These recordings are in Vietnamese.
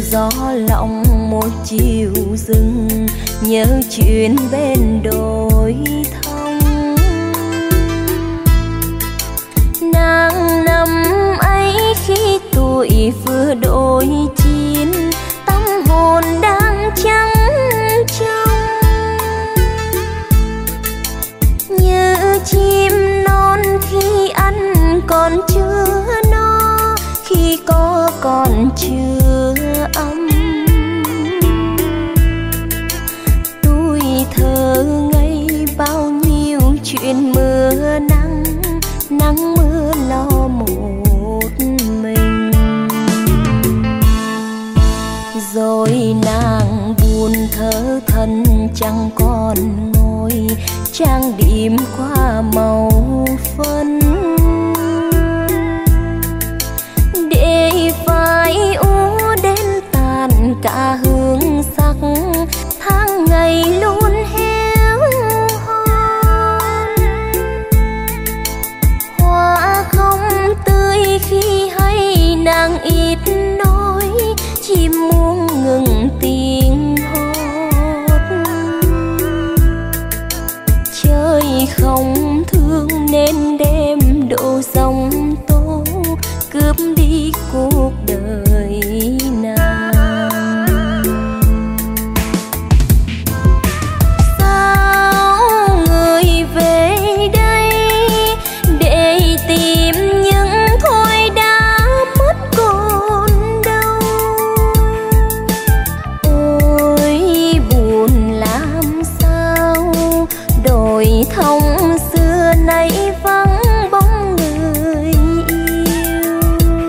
gió lòng một chiều rừng, nhớ chuyện bên đồi thông. Nàng năm ấy khi tuổi vừa đôi chín, tâm hồn đang trắng trong. Như chim non khi ăn còn chưa no, khi có còn chưa ấm. Tuổi thơ ngây bao nhiêu chuyện mưa nắng, nắng mưa lo một mình. Rồi nàng buồn thơ thân chẳng còn ngồi, trang điểm qua màu phấn. Để phai úa đến tàn cả hương sắc, tháng ngày luôn héo hon. Hoa không tươi khi hay nàng ít nói, chim muốn ngừng tiếng hót. Trời không thương nên đêm độ giông tố, cướp đi cuộc đời nàng. Sao người về đây để tìm những thôi đã mất còn đâu? Ôi buồn làm sao, đồi thông xưa nay vắng bóng người yêu.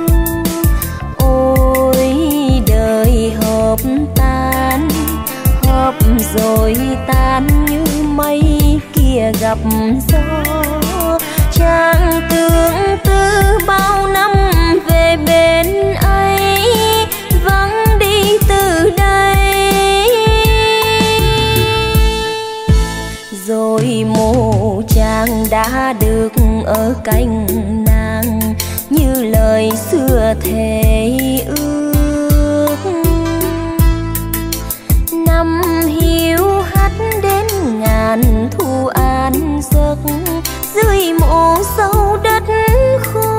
Ôi đời họp tan, họp rồi tan như mây kia gặp gió. Chàng tưởng tư bao năm về bên ấy, vắng đi từ đây. Rồi mộ chàng đã được ở cạnh nàng, như lời xưa thề ước. Năm hiu hắt đến ngàn thu an giấc, dưới mộ sâu đất khô.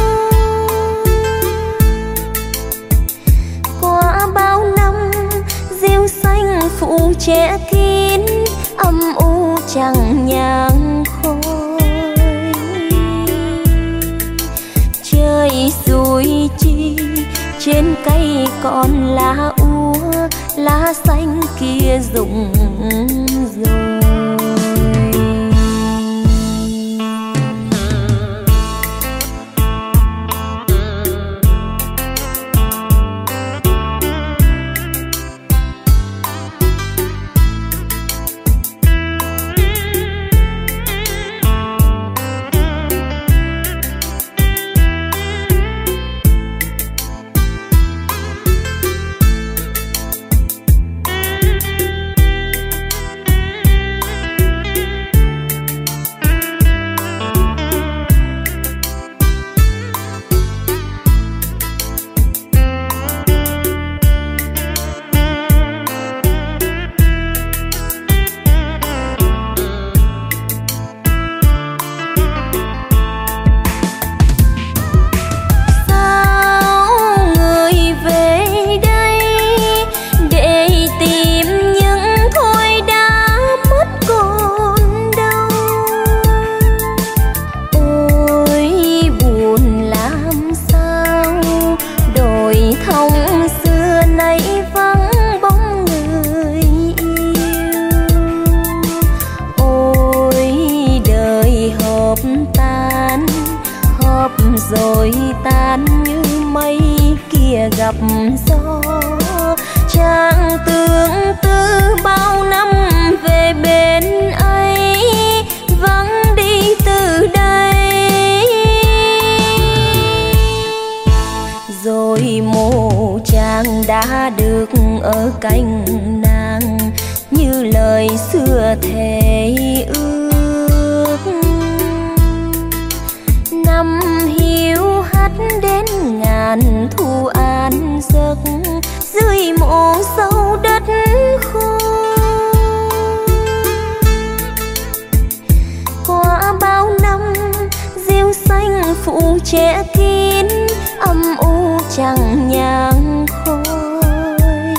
Qua bao năm rêu xanh phủ che kín, âm u chẳng nhang khói. Trời xui chi trên cây còn lá úa, lá xanh kia rụng rồi. Rồi tan như mây kia gặp gió. Chàng tưởng tư bao năm về bên ấy, vắng đi từ đây. Rồi mộ chàng đã được ở cạnh nàng, như lời xưa thề ước. Năm hiu hắt đến ngàn thu an giấc, dưới mộ sâu đất khô. Qua bao năm rêu xanh phủ che kín, âm u chẳng nhang khói.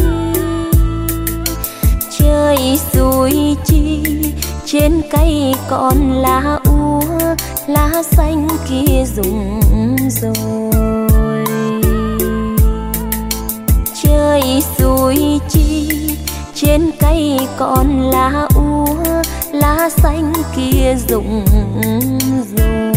Trời xuôi chi trên cây còn lá úa, lá xanh kia rụng rồi. Trời xuôi chi trên cây còn lá úa, lá xanh kia rụng rồi.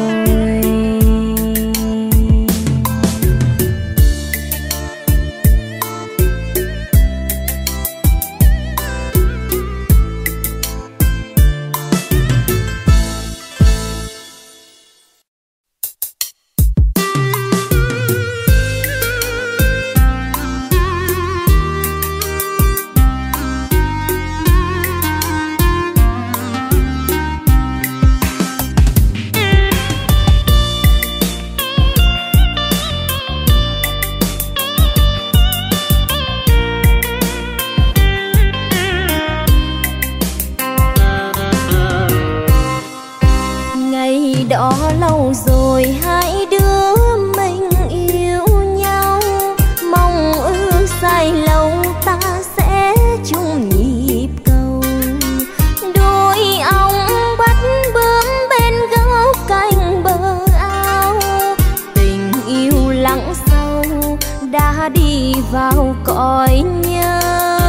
Đó lâu rồi hai đứa mình yêu nhau, mong ước dài lâu ta sẽ chung nhịp cầu. Đôi ong bắt bướm bên gốc cành bờ ao, tình yêu lặng sâu đã đi vào cõi nhớ.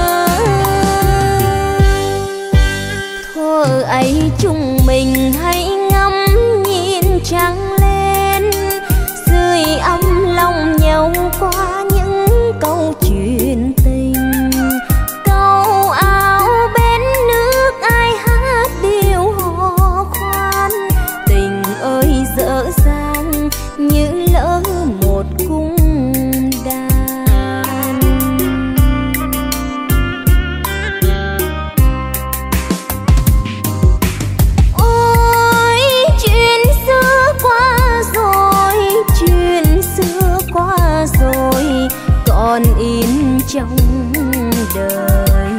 Thuở ấy chúng mình hãy ngắm trăng lên, dưới ấm lòng nhau qua những câu chuyện tình. Câu áo bên nước ai hát điều hò khoan, tình ơi dở dang như lỡ một cung đàn. Ôi chuyện xưa qua rồi còn in trong đời.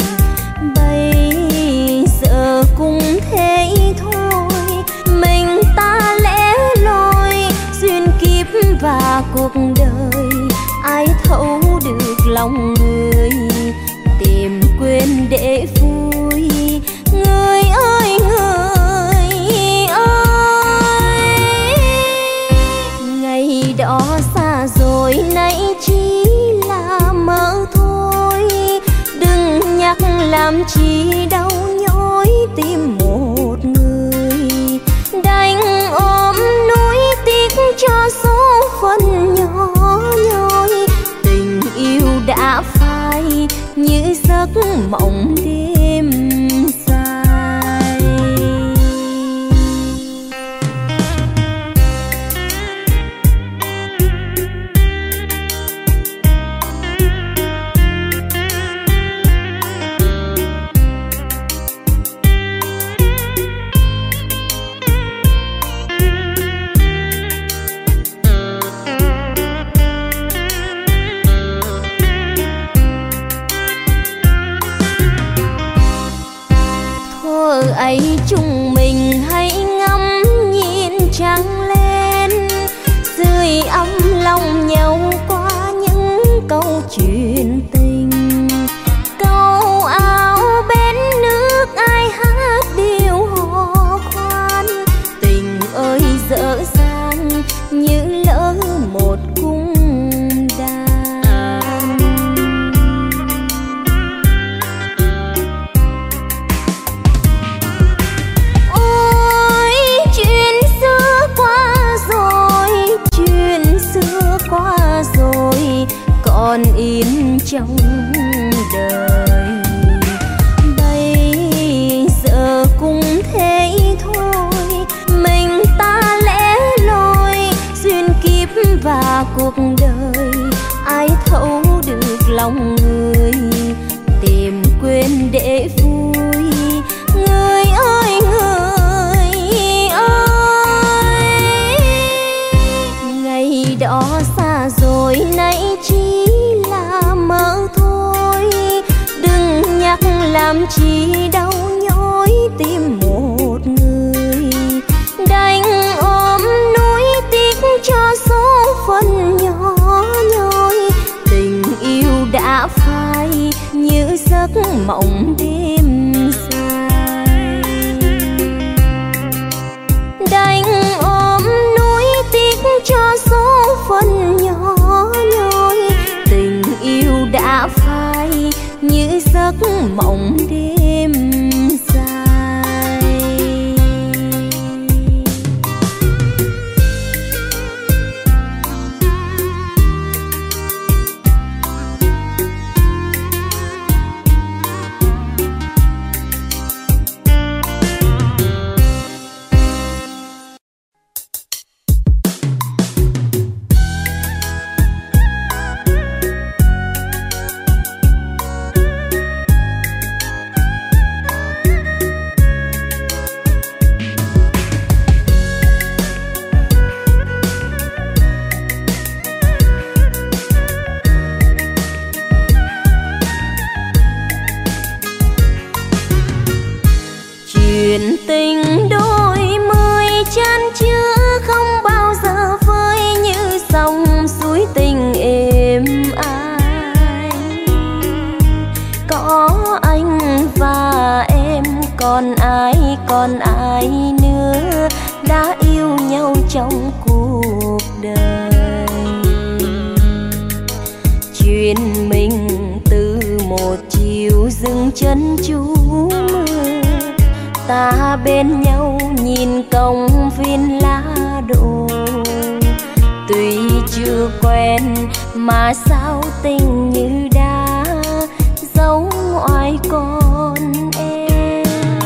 Bây giờ cũng thế thôi, mình ta lẻ loi duyên kiếp và cuộc đời. Ai thấu được lòng người, tìm quên để vui. Người ơi người ơi, ngày đó xa rồi nay chỉ là mơ thôi. Đừng nhắc làm chi đau nhói tim một người, đành ôm nuối tiếc cho số phận nhỏ nhoi. Tình yêu đã phai như giấc mộng đêm dài. Ấy chúng mình hãy ngắm nhìn trăng lên, dưới ấm lòng nhau qua những câu chuyện tình. Câu áo bên nước ai hát điều hò khoan, tình ơi dở dang như lỡ một cung đàn. Ôi chuyện xưa qua rồi còn in trong đời. Bây giờ cũng thế thôi, mình ta lẻ loi duyên kiếp và cuộc đời. Ai thấu được lòng người, tìm quên để vui. Người ơi người ơi, ngày đó xa rồi nay chỉ là làm chi đau nhói tim một người, đành ôm nuối tiếc cho số phận nhỏ nhoi. Tình yêu đã phai như giấc mộng đêm dài, đành ôm nuối tiếc cho số phận nhỏ nhoi. Tình yêu đã phai như giấc mộng đêm dài. Chuyện tình đôi mươi chan chứa không bao giờ vơi như dòng suối tình êm ái. Có anh và em còn ai nữa đã yêu nhau trong cuộc đời. Chuyện mình từ một chiều dừng chân trú mưa, ta bên nhau nhìn công viên lá đổ. Tuy chưa quen mà sao tình như đã giấu ngoài con em.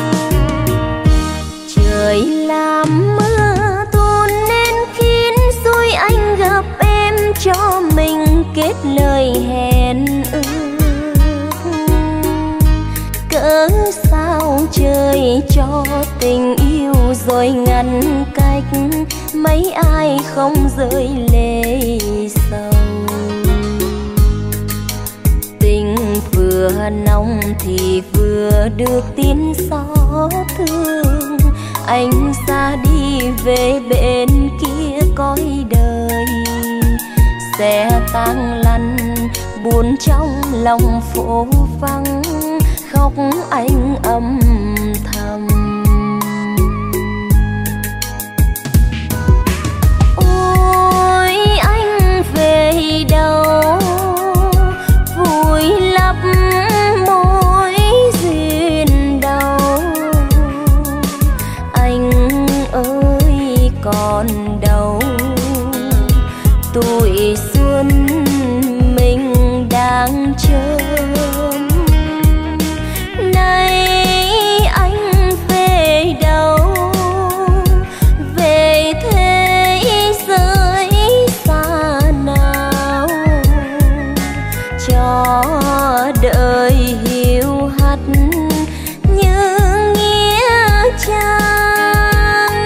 Trời làm mưa tuôn nên khiến xui anh gặp em, cho mình kết lời hẹn ước. Cớ sao trời cho tình yêu rồi ngăn cách, mấy ai không rơi lệ sầu. Tình vừa nồng thì vừa được tin xót thương, anh ra đi về bên kia cõi đời. Xe tang lăn buồn trong lòng phố vắng, khóc anh âm thầm. Ôi anh về đâu vùi lấp mối duyên đầu. Anh ơi còn đâu tuổi xuân mình đang chờ. Đời hiu hắt như nghĩa trang,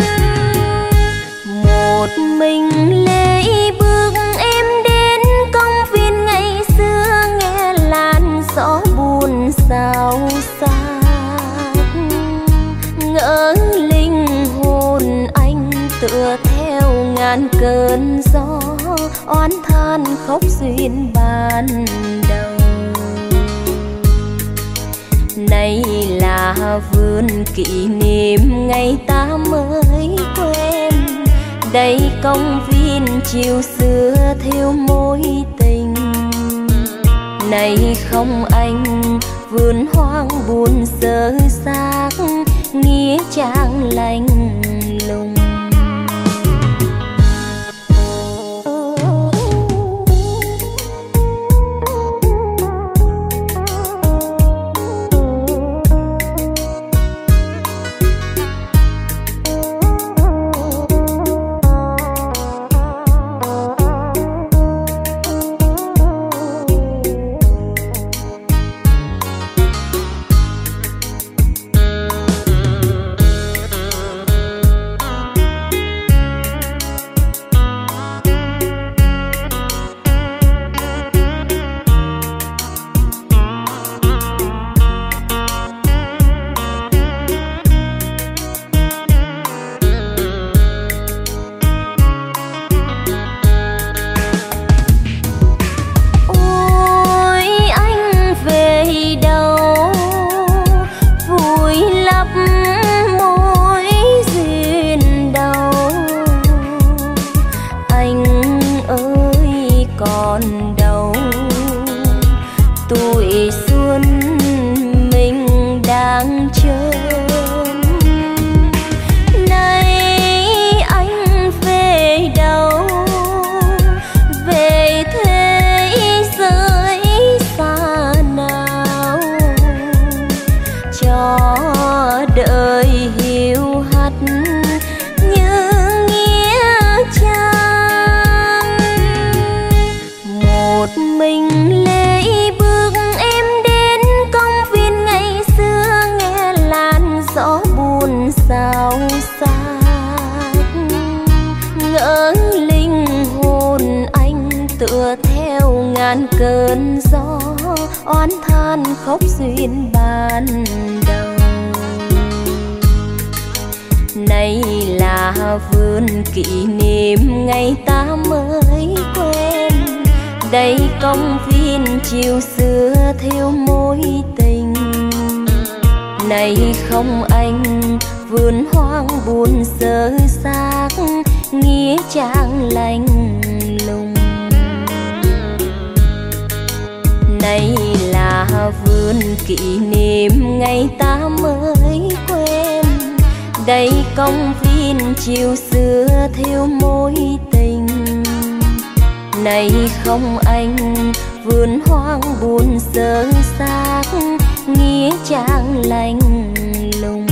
một mình lê bước em đến công viên ngày xưa, nghe làn gió buồn xao xạc. Ngỡ linh hồn anh tựa theo ngàn cơn gió, oán than khóc duyên ban đầu. Này là vườn kỷ niệm ngày ta mới quen, đây công viên chiều xưa theo mối tình. Này không anh vườn hoang buồn dơ xác, nghĩa trang lạnh lùng. tuổi xuân mình đang chờ. Nay anh về đâu, về thế giới xa nào, cho đời hiu hắt như nghĩa trang. Một mình lê bước em đến công viên ngày xưa, nghe làn gió buồn xao xạc, ngỡ linh hồn anh tựa theo ngàn cơn gió, oán than khóc duyên ban đầu. Nay là vườn kỷ niệm ngày ta mới quen, đây công viên chiều xưa theo mối tình. Này không anh, vườn hoang buồn sơ xác, nghĩa trang lạnh lùng. Này là vườn kỷ niệm ngày ta mới quen, đây công viên chiều xưa theo mối tình. Này không anh, vườn hoang buồn sơ xác, nghĩa trang lạnh lùng.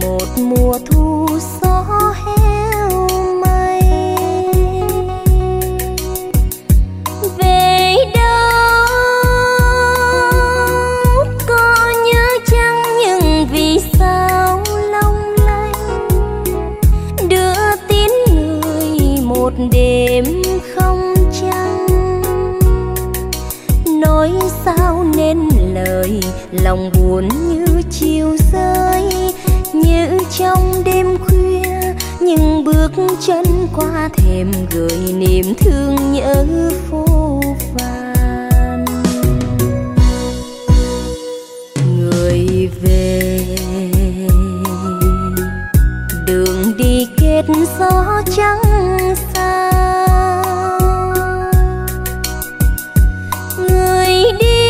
một mùa thu gió heo mây. Về đâu có nhớ chăng, nhưng vì sao long lanh đưa tín người một đêm không trăng. Nói sao nên lời, lòng buồn như chiều rơi, như trong đêm khuya nhưng bước chân qua thềm gửi niềm thương nhớ phố phàn. Người về đường đi kết gió trắng sao, người đi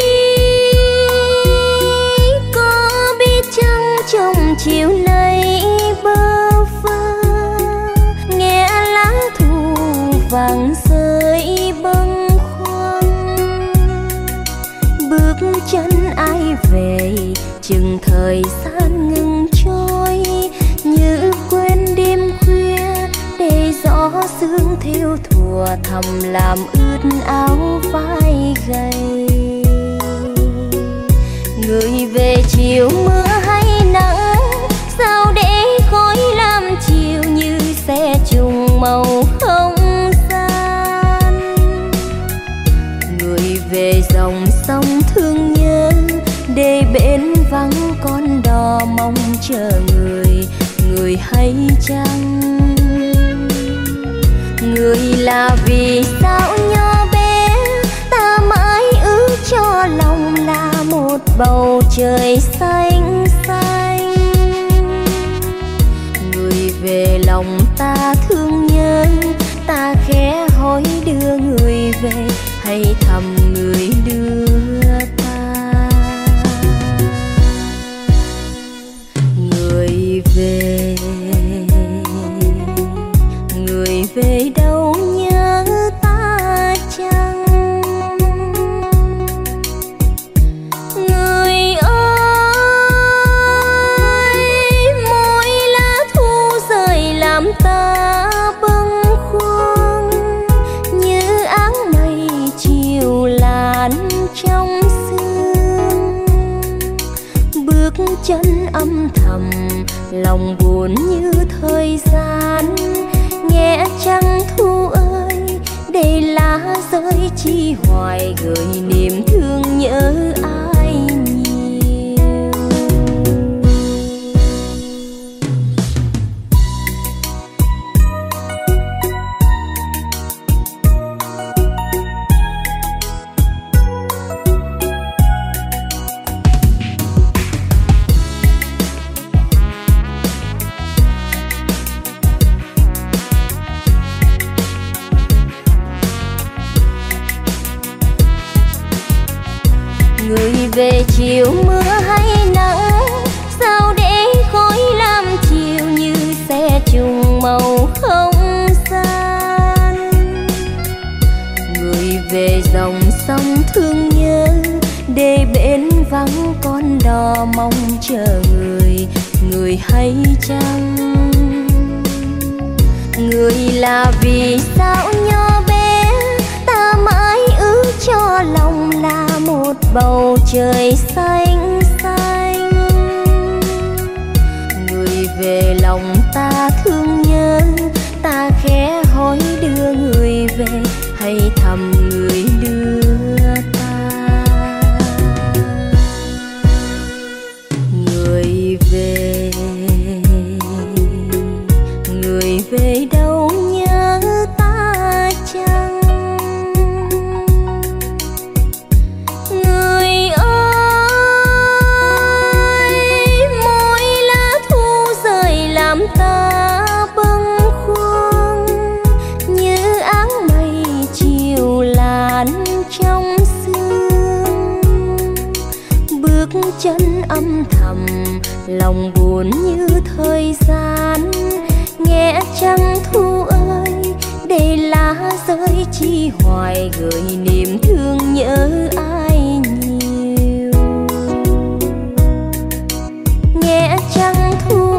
có biết chăng trong chiều nay bơ vơ nghe lá thu vàng rơi bâng khuâng. Bước chân ai về chừng thời gian ngừng trôi, như quên đêm khuya để gió sương theo thùa thầm làm ướt áo vai gầy. Người về chiều mưa hay nắng, sao để khói lam chiều như xe trùng màu không gian. Người về dòng sông thương nhớ, để bên vắng con đò mong chờ người, người hay chăng? Người là vì sao nhỏ bé ta mãi ước cho lòng là một bầu trời xanh xanh. Người về lòng ta thương nhớ, ta khẽ hỏi đưa người về hay thầm người đưa ta. Người về, người về đâu nhớ ta chăng? Người ơi, mỗi lá thu rơi làm ta bâng khuâng, như áng mây chiều làn trong sương. Bước chân âm thầm, lòng buồn như thời gian. Nghe trăng thu ơi, để lá rơi chi hoài gửi niềm thương nhớ ai nhiều. Người về chiều mưa hay nắng, sao để khói lam chiều như xe trùng màu không gian. Người về dòng sông thương nhớ, để bên vắng con đò mong chờ người, người hay chăng? Người là vì sao nhỏ bé ta mãi ước cho lòng là một bầu trời xanh xanh. Người về lòng ta thương nhớ, ta khẽ hỏi đưa người về hay thầm người đưa ta. Người về, người về đâu nhớ ta chăng? Người ơi, mỗi lá thu rơi làm ta bâng khuâng, như áng mây chiều làn trong sương. Bước chân âm thầm, lòng buồn như thời gian. Nghe trăng thu ơi, để lá rơi chi hoài gửi niềm thương nhớ ai nhiều. Nghe trăng thu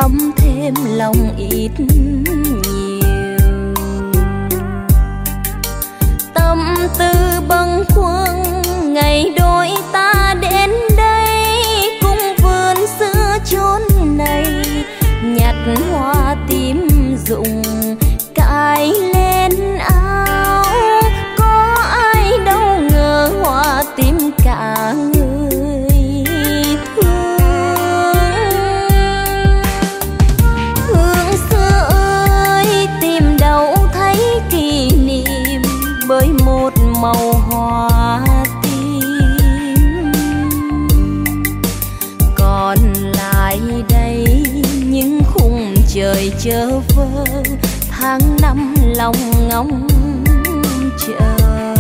ấm thêm lòng ít nhiều. Tâm tư bâng khuâng ngày đôi ta đến đây, cung vườn xưa chốn này nhặt hoa tím rụng cài lên áo. Có ai đâu ngờ hoa tím cả người thương. Hương xưa ơi tìm đâu thấy kỷ niệm, bởi một màu hoa tím. Còn lại đây những khung trời chơ vơ, tháng năm lòng ngóng chờ.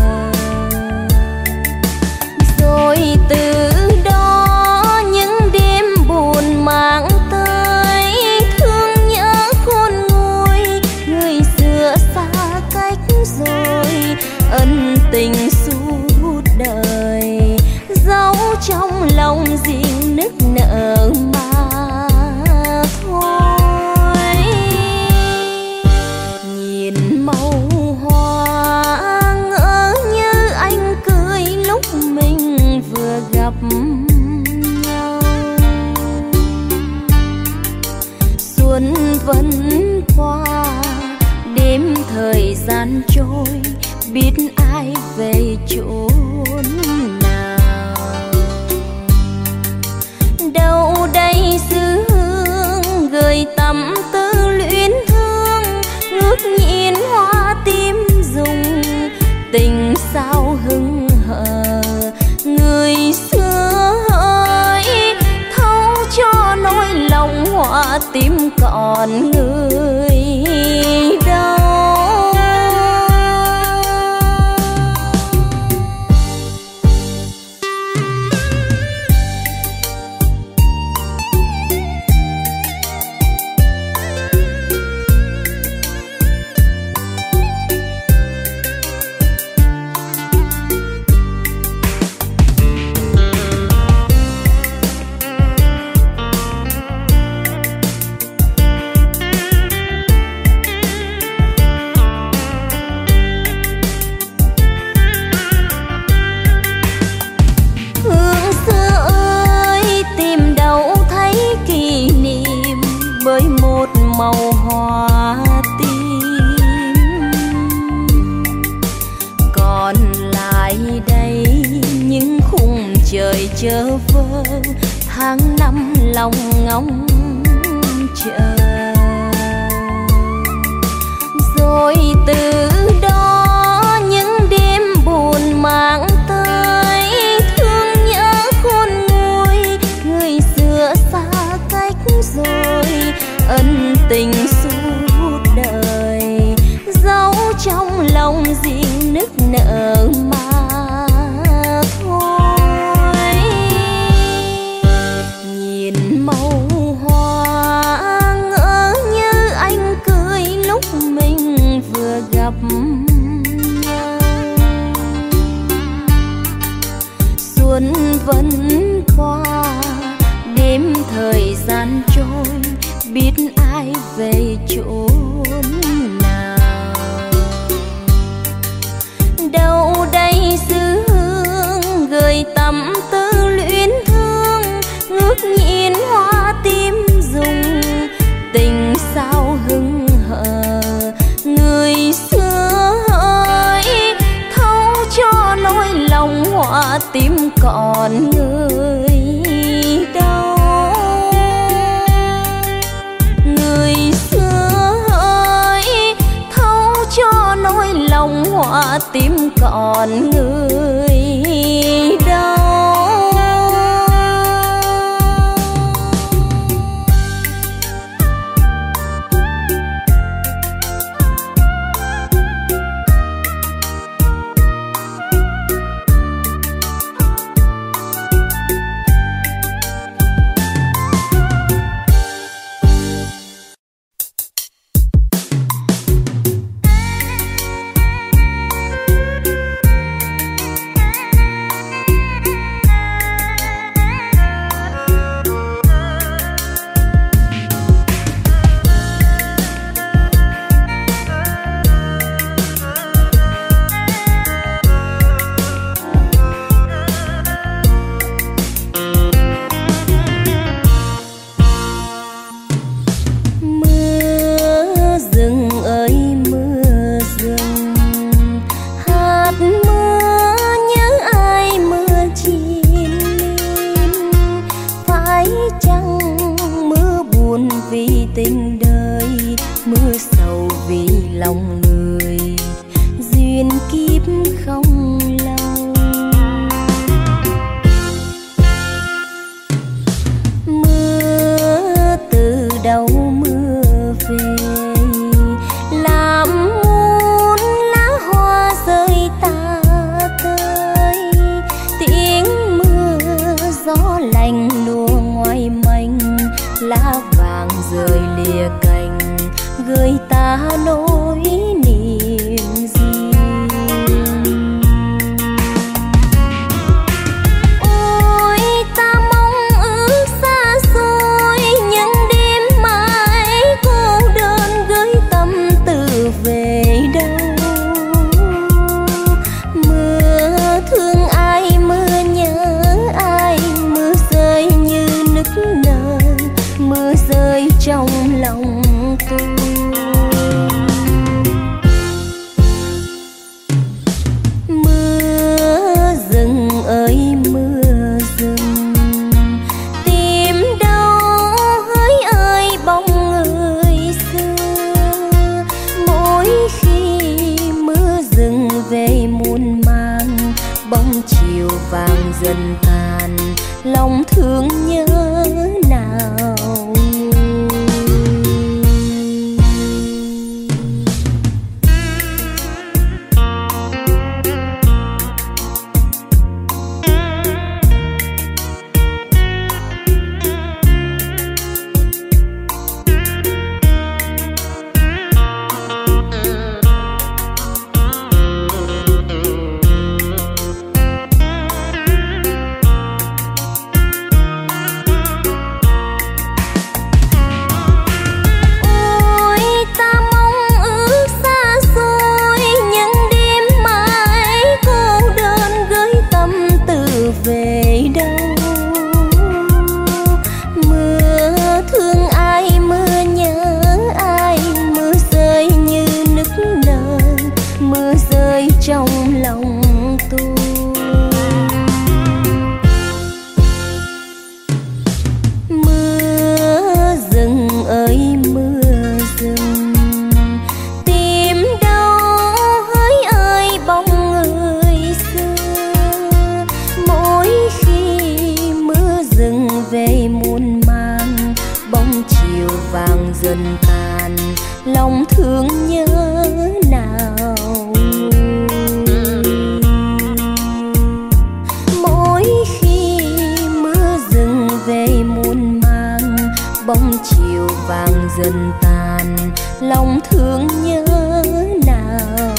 Rồi từ đó những đêm buồn mang tới, thương nhớ khôn nguôi người xưa xa cách rồi, ân tình suốt đời dấu trong lòng riêng nức nở mà thôi. Nhìn màu hoa ngỡ như anh cười lúc mình vừa gặp nhau. Xuân vẫn qua đêm thời gian trôi, biết ai về chốn nào. Đâu đây xứ hương gửi tâm tư luyến thương, ngước nhìn hoa tím rụng tình sao hững hờ. Người xưa ơi thấu cho nỗi lòng hoa tím còn người đâu. Màu hoa tím. Còn lại đây những khung trời chơ vơ, tháng năm lòng ngóng chờ. Rồi từ đó những đêm buồn mang tới, thương nhớ khôn nguôi người xưa xa cách rồi, ân tình suốt đời dấu trong lòng riêng nức nở mà thôi. Nhìn màu hoa ngỡ như anh cười lúc mình vừa gặp nhau. Xuân vẫn qua đêm thời gian trôi, biết ai về chốn nào. Đâu đây xứ hương gửi tâm tư luyến thương, ngước nhìn hoa tím rụng tình sao hững hờ. Người xưa ơi thấu cho nỗi lòng hoa tím còn người đâu. Nỗi lòng hoa tím còn người đâu. vàng rơi lìa cành, gửi ta nỗi niềm riêng. Ôi ta mong ước xa xôi, những đêm mãi cô đơn gửi tâm tư về đâu. Mưa thương ai, mưa nhớ ai, mưa rơi như nức nở, mưa rơi trong lòng tôi. Mưa rừng ơi mưa rừng, tìm đâu hỡi ơi bóng người xưa. Mỗi khi mưa rừng về muôn mang, bóng chiều vàng dần tàn, lòng thương nhớ nào. Dần tàn, lòng thương nhớ nào. Mỗi khi mưa rừng về muôn mang, bóng chiều vàng dần tàn, lòng thương nhớ nào.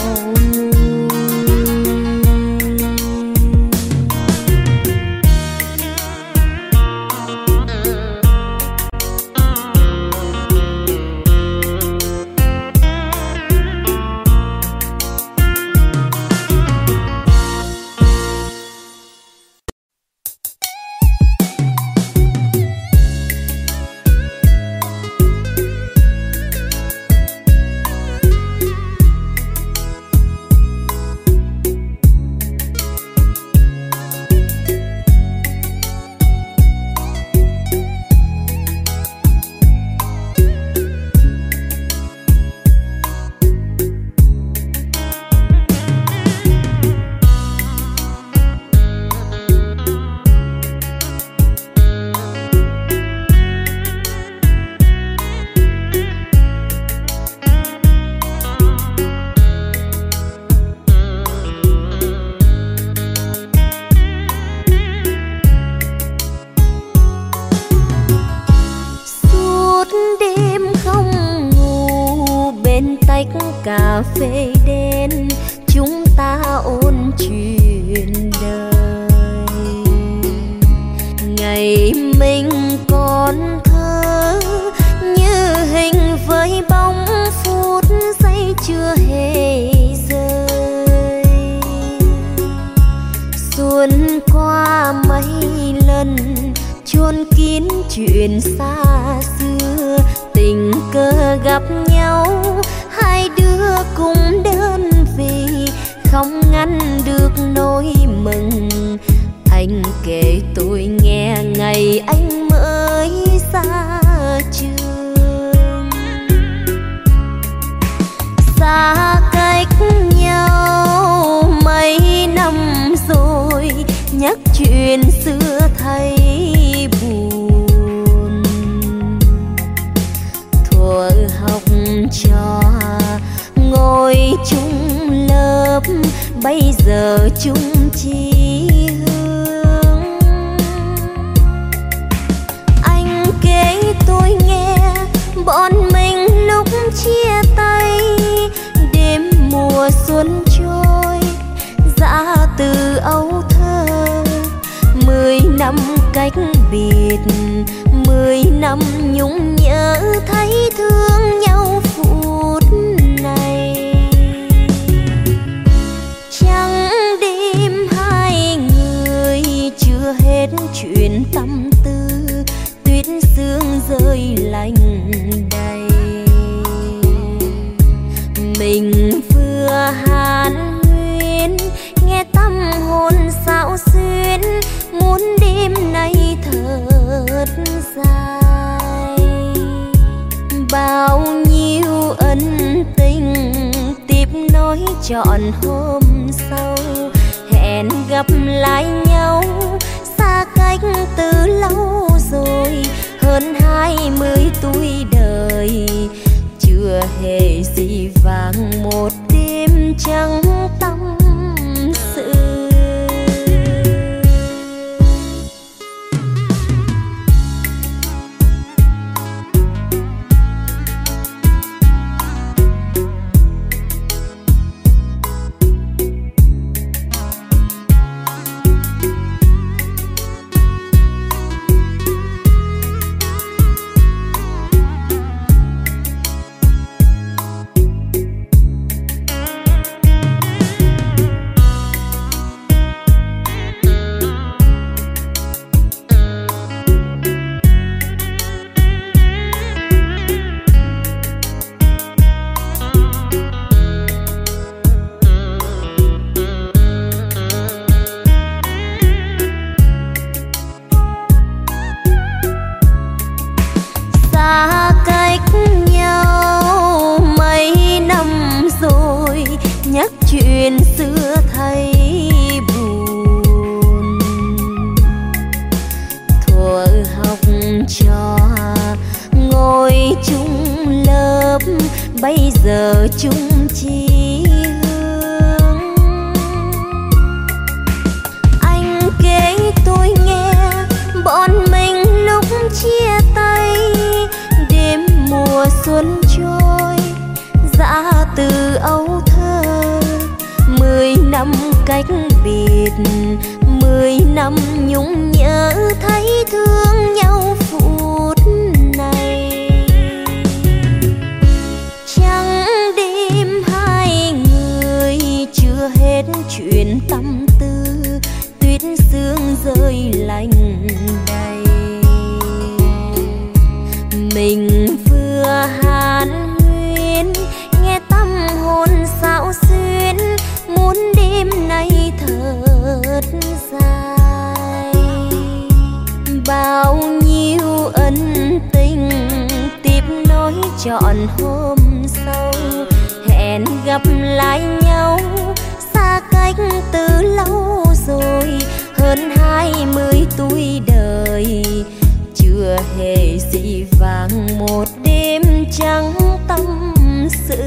Cà phê đen chúng ta ôn chuyện đời. Ngày mình còn thơ như hình với bóng phút giây chưa hề rơi. Xuân qua mấy lần chôn kín chuyện xa xưa, tình cờ gặp nhau hai đứa cùng đơn vị, không ngăn được nỗi mừng. Anh kể tôi nghe ngày anh mới ra trường, xa cách nhau mấy năm rồi, nhắc chuyện xưa thấy buồn. Thuở học trò ngồi chung lớp, bây giờ chung chí hướng. Anh kể tôi nghe biệt, 10 năm nhung nhớ thấy thương nhau phút này. Trắng đêm hai người chưa hết chuyện tâm tư, tuyết sương rơi lạnh đầy. Mình vừa hàn huyên nghe tâm hồn xao xuyến, muốn đêm nay thật dài. Bao nhiêu ân tình tiếp nối trọn hôm sau, hẹn gặp lại nhau xa cách từ lâu rồi. Hơn 20 tuổi đời chưa hề gì vàng một đêm trắng tâm sự. Chuyện xưa thấy buồn, thuở học trò ngồi chung lớp, bây giờ chung chí hướng. Anh kể tôi nghe bọn mình lúc chia tay, đêm mùa xuân trôi dã từ âu thơ. 10 năm cách biệt, 10 năm nhung nhớ thấy thương nhau phút này. Trắng đêm hai người chưa hết chuyện tâm tư, tuyết sương rơi lạnh đầy. Mình vừa hàn huyên nghe tâm hồn xao xuyến, muốn đêm nay thật dài. Bao nhiêu ân tình tiếp nối trọn hôm sau, hẹn gặp lại nhau xa cách từ lâu rồi. Hơn 20 tuổi đời chưa hề gì vàng một đêm trắng tâm sự.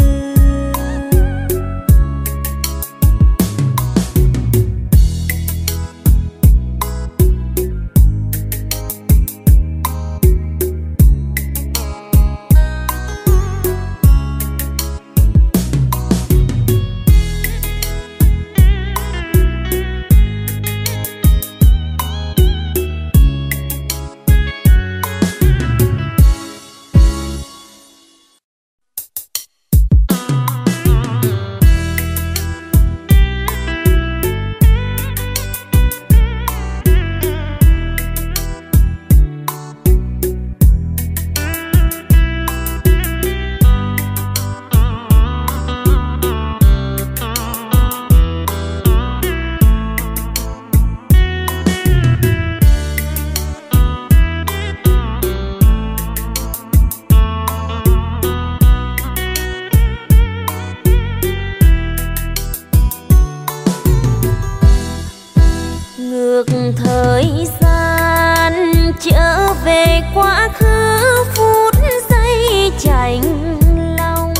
Thời gian trở về quá khứ, phút giây chạnh lòng.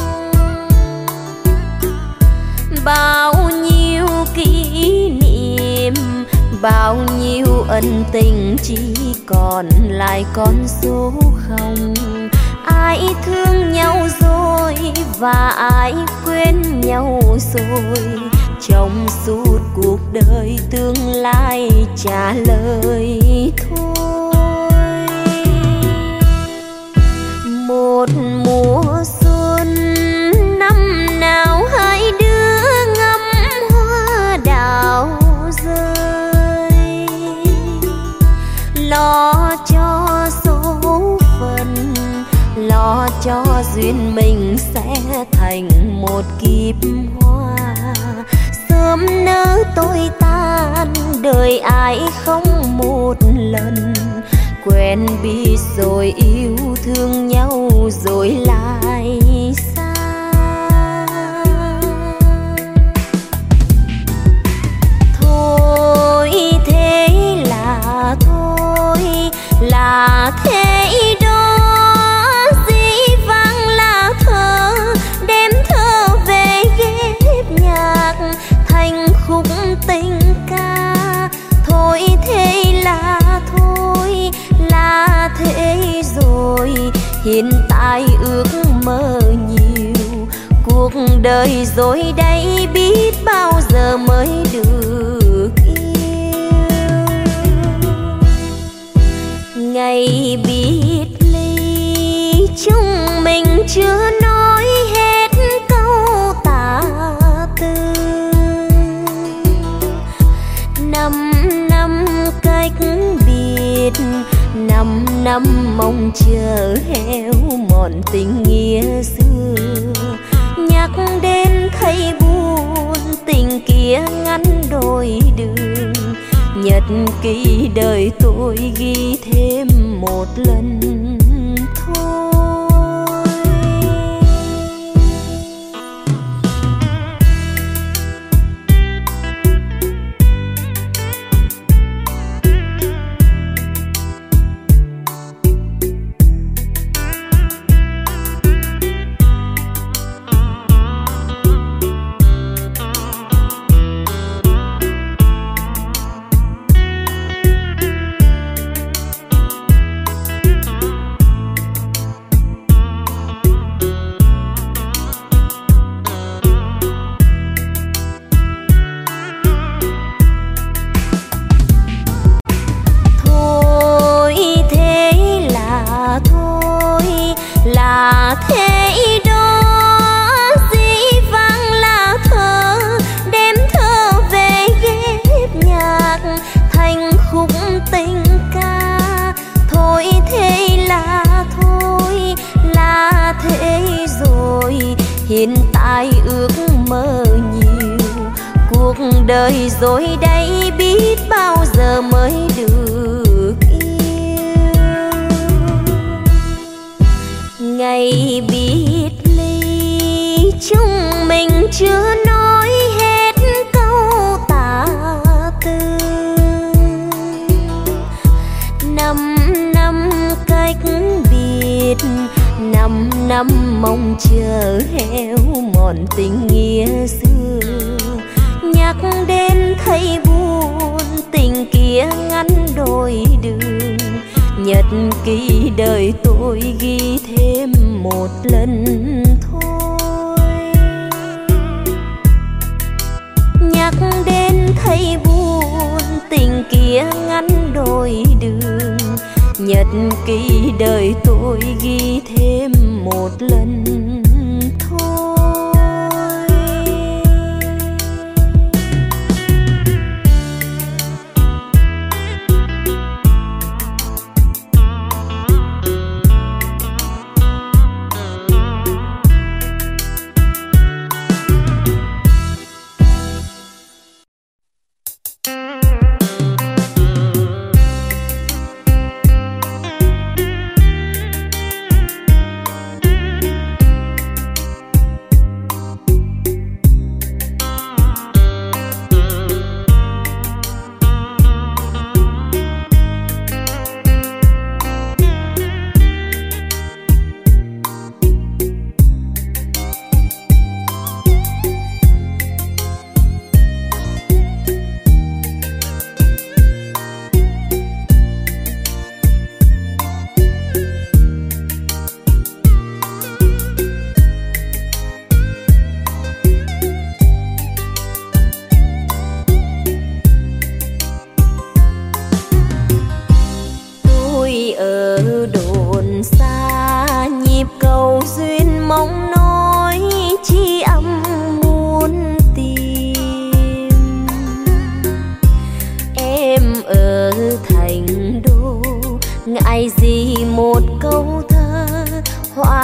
Bao nhiêu kỷ niệm, bao nhiêu ân tình chỉ còn lại con số không. Ai thương nhau rồi và ai quên nhau rồi, trong suốt cuộc đời tương lai trả lời thôi. cho duyên mình sẽ thành một kiếp hoa. Sớm nỡ tôi tan, đời ai không một lần. Quen biết rồi yêu thương nhau rồi lại xa. Thôi thế là thôi, là thế đó. Dĩ vãng là thơ, đem thơ về ghép nhạc thành khúc tình ca. Thôi thế là thôi, là thế rồi. Hiện tại ước mơ nhiều, cuộc đời rồi đây biết bao giờ mới được yêu. Ngày biệt ly chúng mình chưa nói hết câu tả tư. 5 năm cách biệt, 5 năm mong chờ héo mòn tình nghĩa xưa. Nhắc đến thấy buồn, tình kia ngắn đôi đường. Nhật ký đời tôi ghi thêm một lần thôi. Hiện tại ước mơ nhiều, cuộc đời rồi đây biết bao giờ mới được yêu. Ngày biệt ly chúng mình chưa nói hết câu tả tư. 5 năm cách biệt, 5 năm mong chờ héo mòn tình nghĩa xưa. Nhắc đến thấy buồn, tình kia ngắn đôi đường. Nhật ký đời tôi ghi thêm một lần thôi. Nhắc đến thấy buồn, tình kia ngắn đôi đường. Nhật ký đời tôi ghi thêm một lần thôi.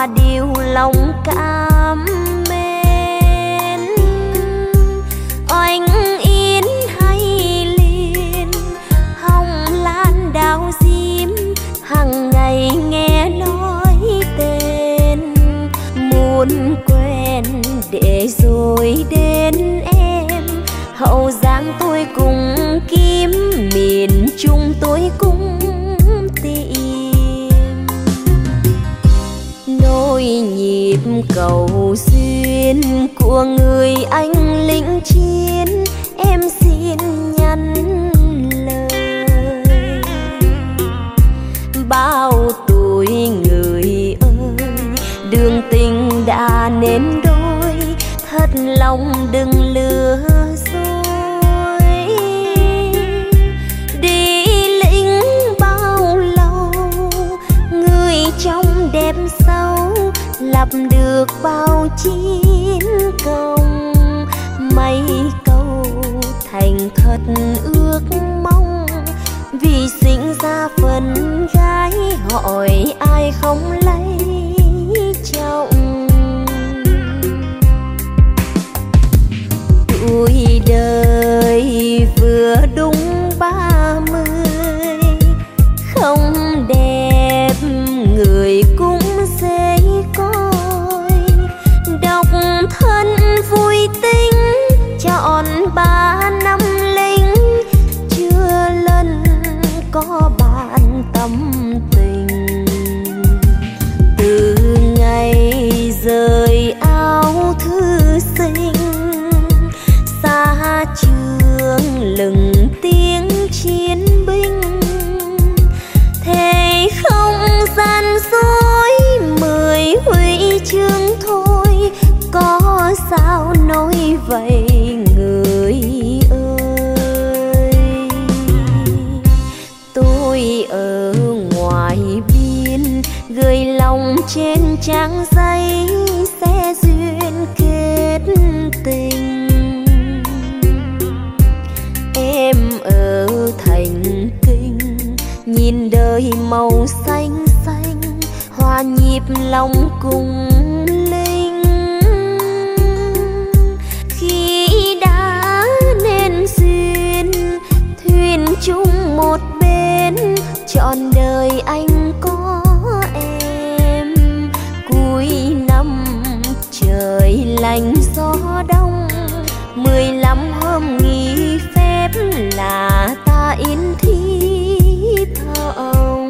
qua điều lòng cảm mến. Oanh yến hay liền hồng lan đào diêm, hằng ngày nghe nói tên. Muốn quen để rồi đến em, Hậu Giang tôi cùng kiếm, miền Trung tôi cũng tìm. Nối nhịp cầu duyên của người anh lính chiến, em xin nhắn lời. Bao tuổi người ơi, đường tình đã nên đôi, thật lòng đừng lừa dối. Đi lính bao lâu, người trong đẹp sâu, lập được bao chiến công. Mấy câu thành thật ước mong, vì sinh ra phần gái hỏi ai không lấy chồng. Tuổi đời vừa đúng 30, không đẹp người cũng dễ coi. Độc thân vui tính chọn 3 năm lính, chưa lần có bạn tâm tình. Từ ngày rời áo thư sinh, xa trường lừng tiếng chiến binh. Thế không gian dối 10 huy chương thôi, có sao nói vậy người ơi. Tôi ở ngoài biên, gửi lòng trên trang giấy, sẽ duyên kết tình. Em ở thành Kinh, nhìn đời màu xanh xanh, hòa nhịp lòng cùng linh. Khi đã nên duyên, thuyền chung một bên, trọn đời anh có em. Cuối năm trời lạnh gió đông, 15 hôm nghỉ phép là ta yến thi thồng.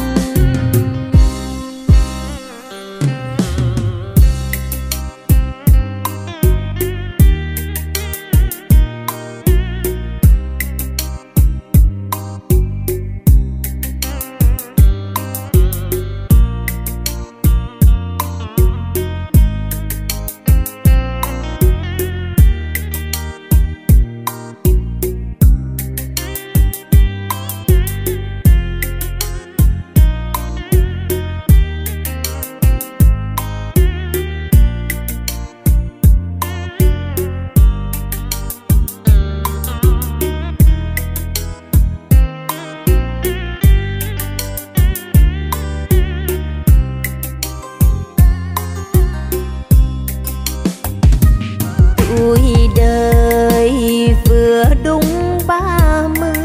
Tuổi đời vừa đúng 30,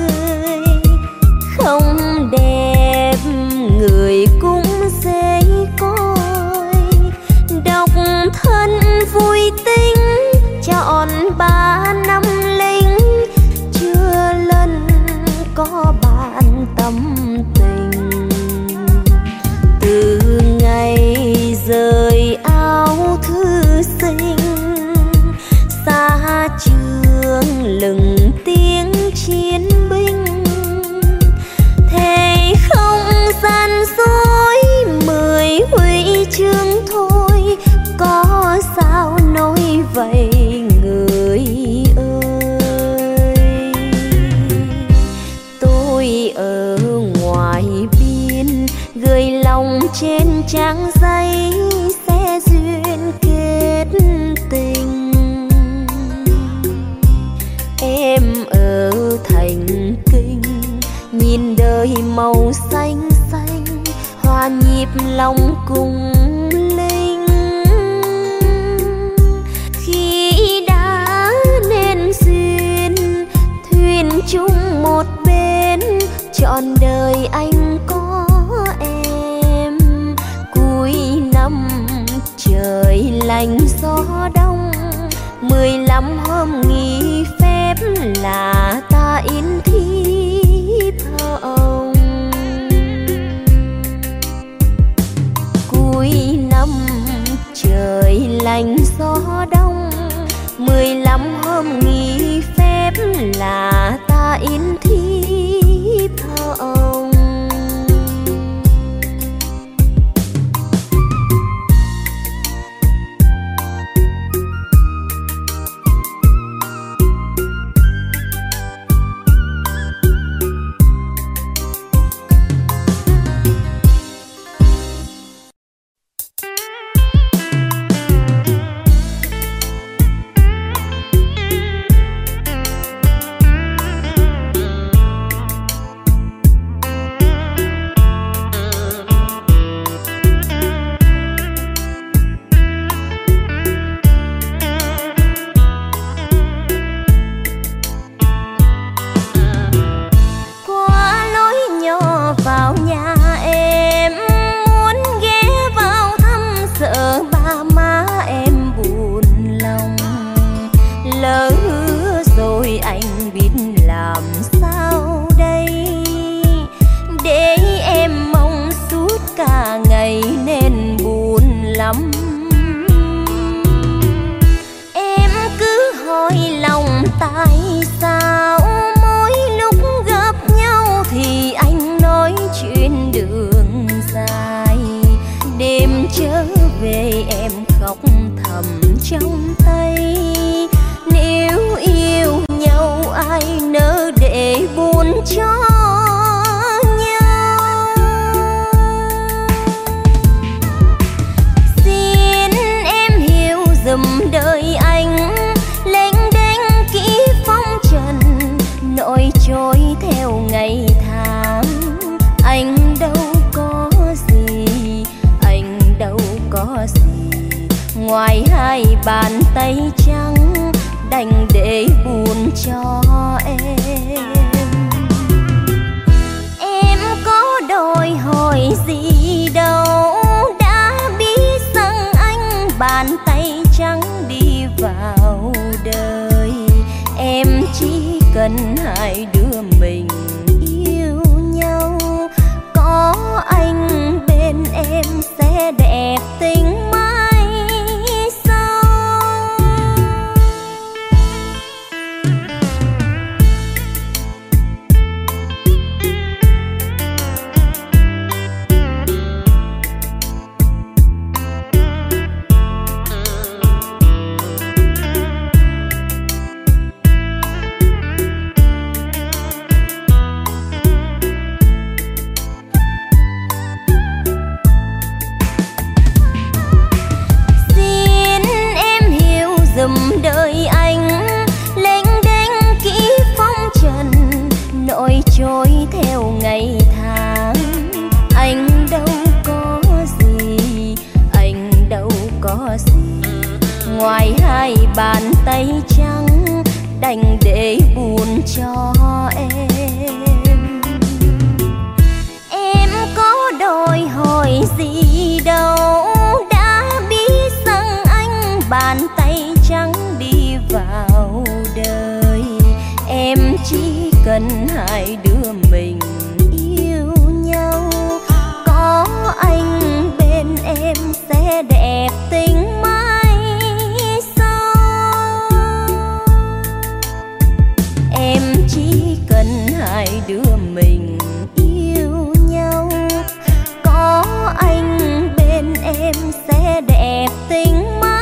không đẹp người cũng dễ coi. Độc thân vui tính chọn 3 năm lính, chưa lần có bạn tâm tình. Từ ngày rời áo thư sinh, xa trường lừng tiếng chiến binh. Thế không gian dối 10 huy chương thôi, có sao nói vậy người ơi. Tôi ở ngoài biên, gửi lòng trên trang giấy, sẽ duyên kết tình. Em ở thành Kinh, nhìn đời màu xanh xanh, hòa nhịp lòng cùng linh. lạnh gió đông, 15 hôm nghỉ phép là ta in thiếp hồng. Cuối năm trời lạnh gió đông, 15 hôm nghỉ phép là ta in thiếp hồng. Trong tay nếu yêu nhau ai nỡ để buồn cho nhau. Xin em hiểu dùm đời anh, lênh đênh kỹ phong trần, nỗi trôi theo ngày tháng. Anh đâu có gì, anh đâu có gì ngoài hai bàn tay trắng, đành để buồn cho em. Em có đòi hỏi gì đâu, đã biết rằng anh bàn tay trắng đi vào đời. Em chỉ cần hai đứa mình yêu nhau, có anh bên em sẽ đẹp tình mãi. Đời anh lênh đênh kỹ phong trần, nỗi trôi theo ngày tháng. Anh đâu có gì, anh đâu có gì ngoài hai bàn tay trắng, đành để buồn cho em. Em có đòi hỏi gì đâu, đã biết rằng anh bàn tay trắng đi vào đời. Em chỉ cần hai đứa mình yêu nhau, có anh bên em sẽ đẹp tình mãi sau. Em chỉ cần hai đứa mình yêu nhau, có anh bên em sẽ đẹp tình mãi.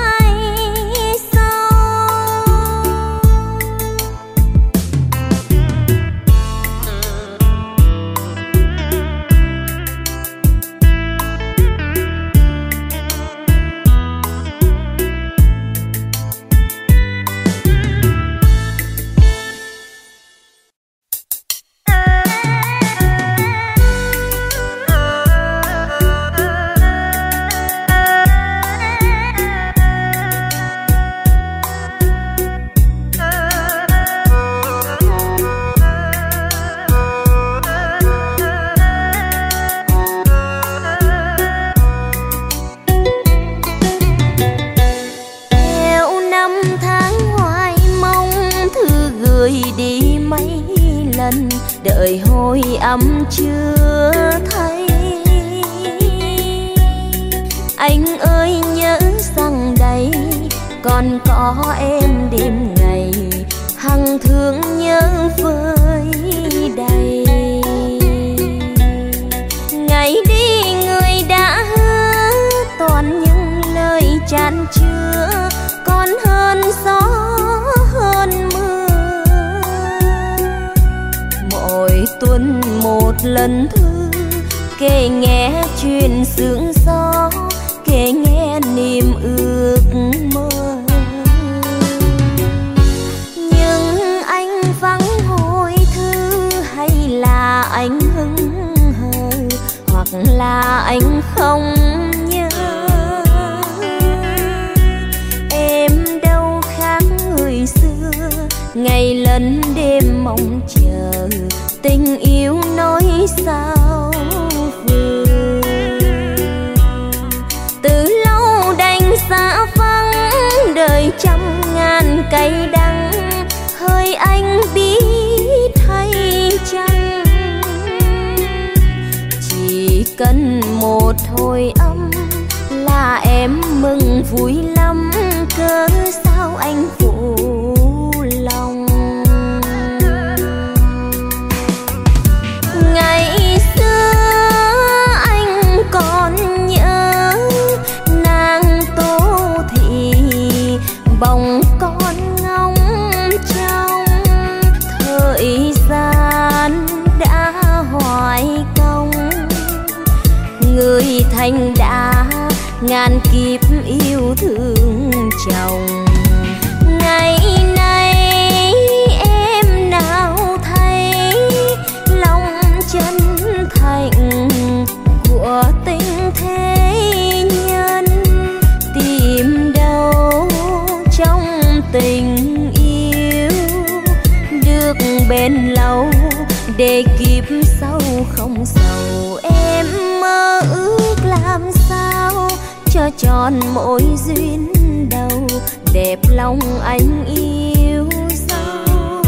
anh ơi nhớ rằng đây còn có em đêm ngày hằng thương nhớ vơi đầy. Ngày đi người đã hứa toàn những lời chan chứa, còn hơn gió hơn mưa. Mỗi tuần một lần thư kể nghe chuyện sương gió, kể nghe niềm ước mơ. Nhưng anh vắng hồi thư, hay là anh hững hờ, hoặc là anh không nhớ. Em đâu khác người xưa, ngày lẫn đêm mong chờ tình yêu nói sao vừa. Từ lâu đành xa vắng đời trăm ngàn cay đắng, hơi anh biết hay chăng? Chỉ cần một hồi âm là em mừng vui lắm, cớ sao anh phụ lòng. Ngày xưa anh còn nhớ nàng Tô Thị, bồng con ngóng trong. Thời gian đã hoài công, người thành đã ngàn kiếp yêu thương chồng. Ngày nay em nào thấy lòng chân thành của tình thế nhân, tìm đâu trong tình yêu được bền lâu để kiếp sau không sầu. Em mơ ước làm sao cho tròn mỗi duyên đầu, đẹp lòng anh yêu dấu.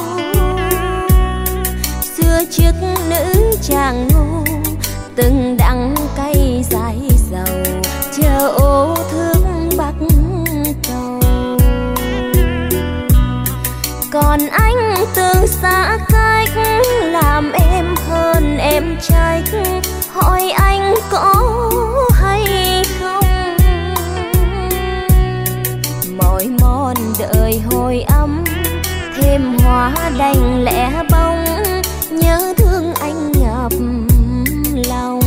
Xưa trước nữ chàng ngu từng đắng cay dài dầu, chờ ô thương bắc cầu. Còn anh từ xa cách làm em hơn em trách, hỏi anh có hay không? Mỏi mòn đợi hồi âm thêm hoa đành lẻ bóng, nhớ thương anh ngập lòng.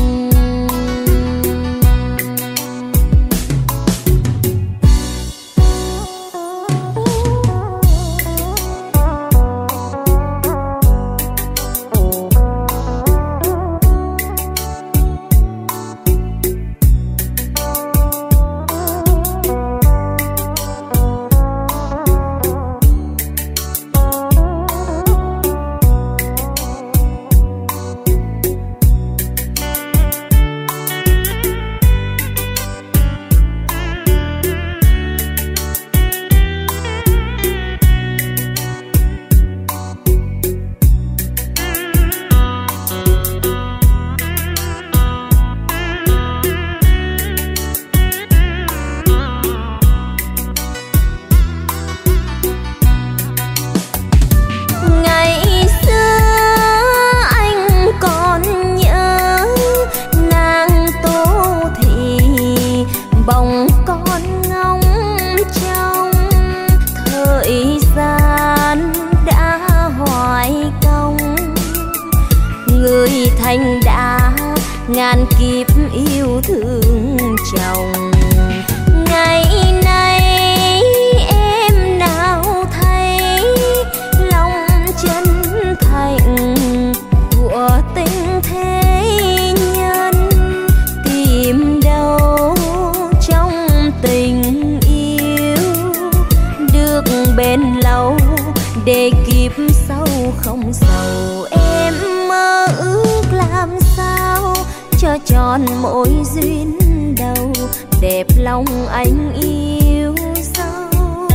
Thành đã ngàn kiếp yêu thương chồng. Ngày nay em nào thấy lòng chân thành của tình thế nhân, tìm đâu trong tình yêu được bền lâu để kiếp sau không sầu. Em mơ ước làm sao cho tròn mỗi duyên đầu, đẹp lòng anh yêu dấu.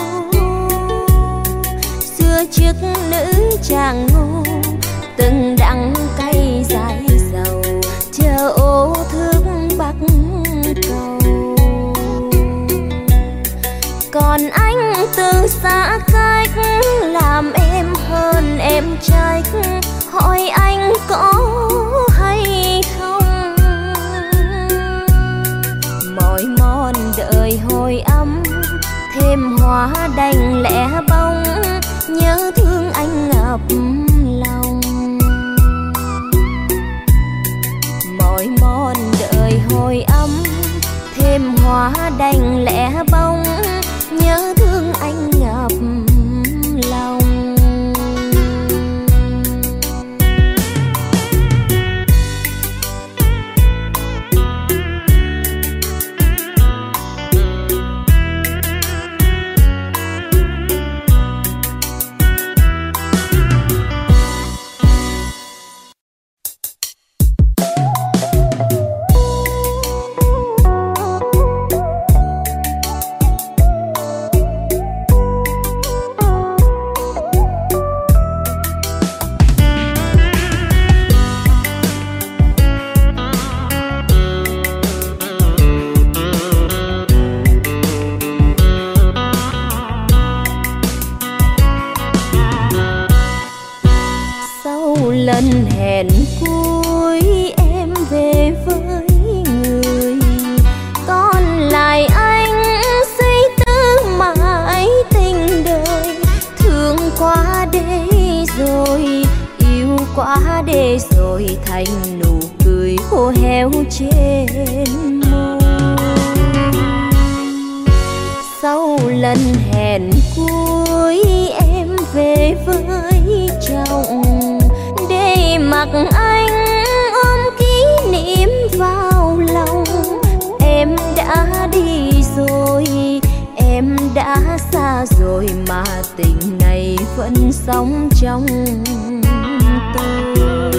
Xưa trước nữ chàng ngu từng đắng cay dài dầu, chờ ô thương bắc cầu. xa cách làm em hơn em trách, hỏi anh có hay không? Mỏi mòn đời hồi âm thêm hoa đành lẻ bóng, nhớ thương anh ngập lòng. Mỏi mòn đời hồi âm thêm hoa đành lẻ bóng, nhớ thương anh ngập lòng. Lần hẹn cuối em về với người, còn lại anh suy tư mãi tình đời. Thương quá để rồi, yêu quá để rồi, thành nụ cười khô héo trên môi. Sau lần hẹn cuối em về với chồng, để mặc anh ôm kỷ niệm vào lòng. Em đã đi rồi, em đã xa rồi, mà tình này vẫn sống trong tôi.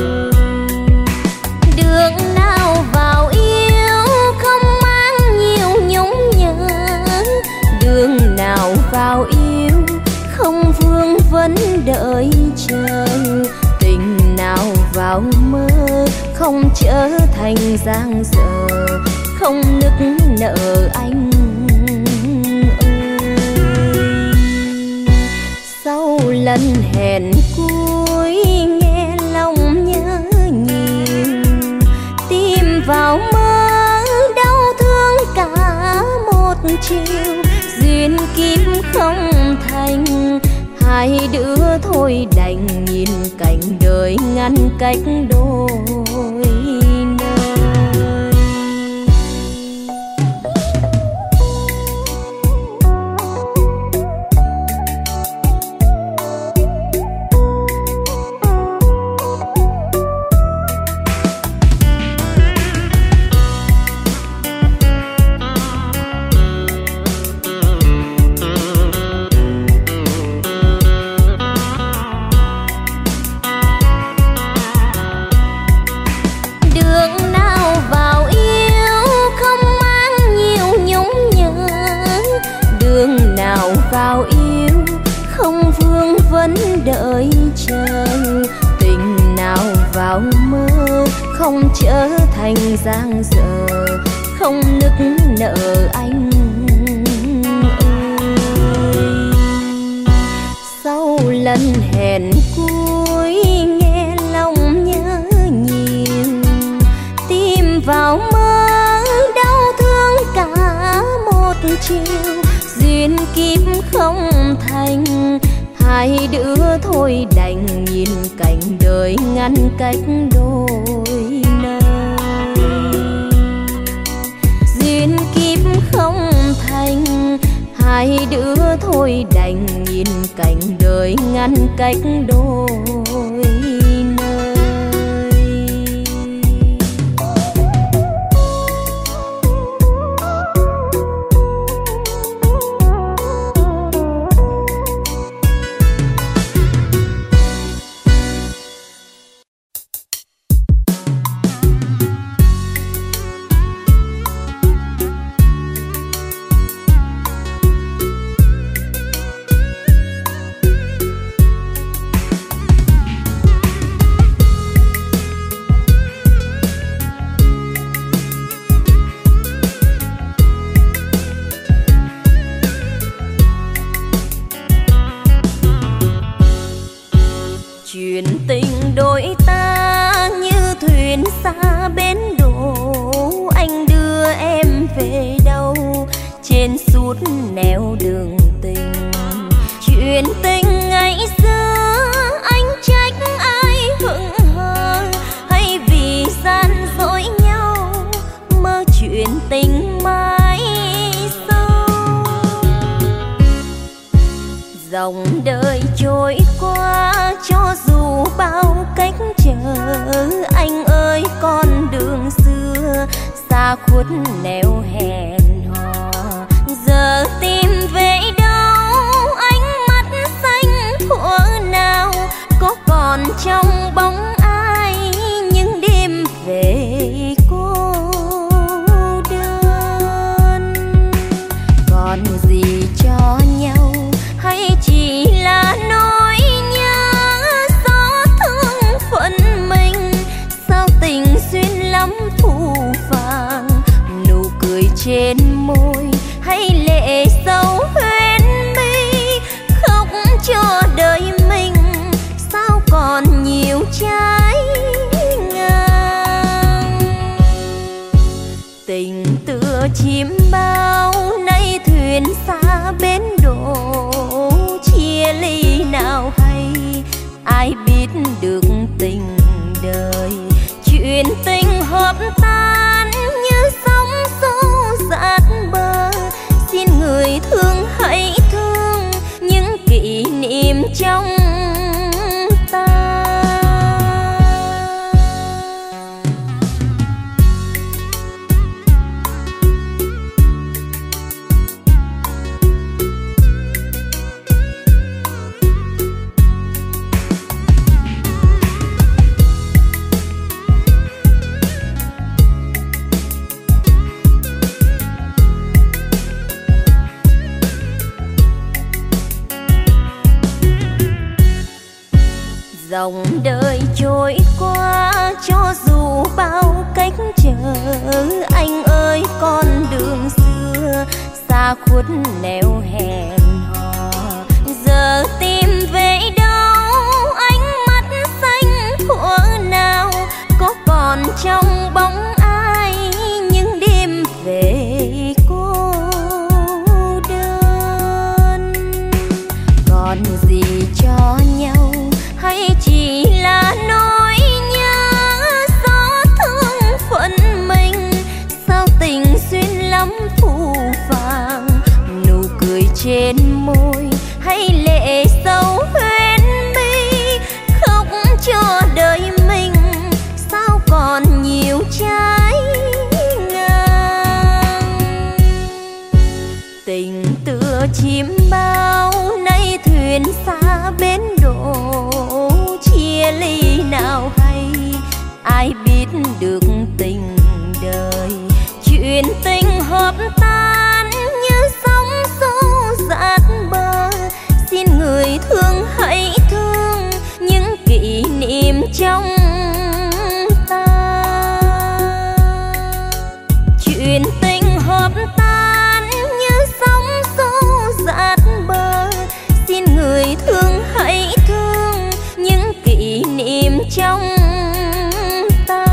Đường nào vào yêu không mang nhiều nhung nhớ, đường nào vào yêu không vương vấn đợi chờ. Tình nào vào mơ không trở thành giang dở, không nức nở anh ơi. Sau lần hẹn cuối nghe lòng nhớ nhiều, tìm vào mơ đau thương cả một chiều. Duyên kiếp không thành, hai đứa thôi đành nhìn cảnh đời ngăn cách đôi nơi. Vào yêu không vương vấn đợi chờ, tình nào vào mơ không trở thành giang dở, không nức nở anh ơi. Sau lần hẹn cuối nghe lòng nhớ nhiều, tìm vào mơ đau thương cả một chiều. Duyên kiếp không thành, hai đứa thôi đành nhìn cảnh đời ngăn cách đôi nơi. Duyên kiếp không thành, hai đứa thôi đành nhìn cảnh đời ngăn cách đôi nơi. đôi ta như thuyền xa bến đổ, anh đưa em về đâu trên suốt nẻo đường tình. Chuyện tình ngày xưa anh trách ai hững hờ, hay vì gian dối nhau mơ chuyện tình mãi sau. Dòng đời trôi qua cho dù bao cách trở, anh ơi con đường xưa xa khuất nẻo hẹn hò. Giờ tìm về đâu ánh mắt xanh thuở nào, có còn trong bóng ai những đêm về cô đơn. Còn gì cho nhau hay chỉ là nỗi nhớ gió thương phận mình. Sao tình duyên lắm phù phàng, nụ cười trên môi hay lệ sâu huyễn mi. Khóc cho đời mình sao còn nhiều trái ngang. Tình tựa chim bao nay thuyền xa bến đổ, chia ly nào hay ai biết được tình đời. Chuyện tình hợp tan như sóng xô dạt bờ, xin người thương hãy thương những kỷ niệm trong ta. Dòng đời trôi qua cho dù bao cách trở, anh ơi con đường xưa xa khuất nẻo hẹn hò. Giờ tìm về đâu ánh mắt xanh thuở nào, có còn trong bóng ai những đêm về cô đơn. Còn gì cho nhau hay chỉ là nỗi nhớ gió thương phận mình. Sao tình duyên lắm phù phàng, nụ cười trên môi hay lệ sâu huyễn mi. Khóc cho đời mình sao còn nhiều trái ngang. Tình tựa chim bao nay thuyền xa bến đổ, chia ly nào hay ai biết được tình đời. Chuyện tình hợp tan như sóng xô dạt bờ, xin người thương hãy thương những kỷ niệm trong ta. Chuyện tình hợp tan như sóng xô dạt bờ, xin người thương hãy thương những kỷ niệm trong ta.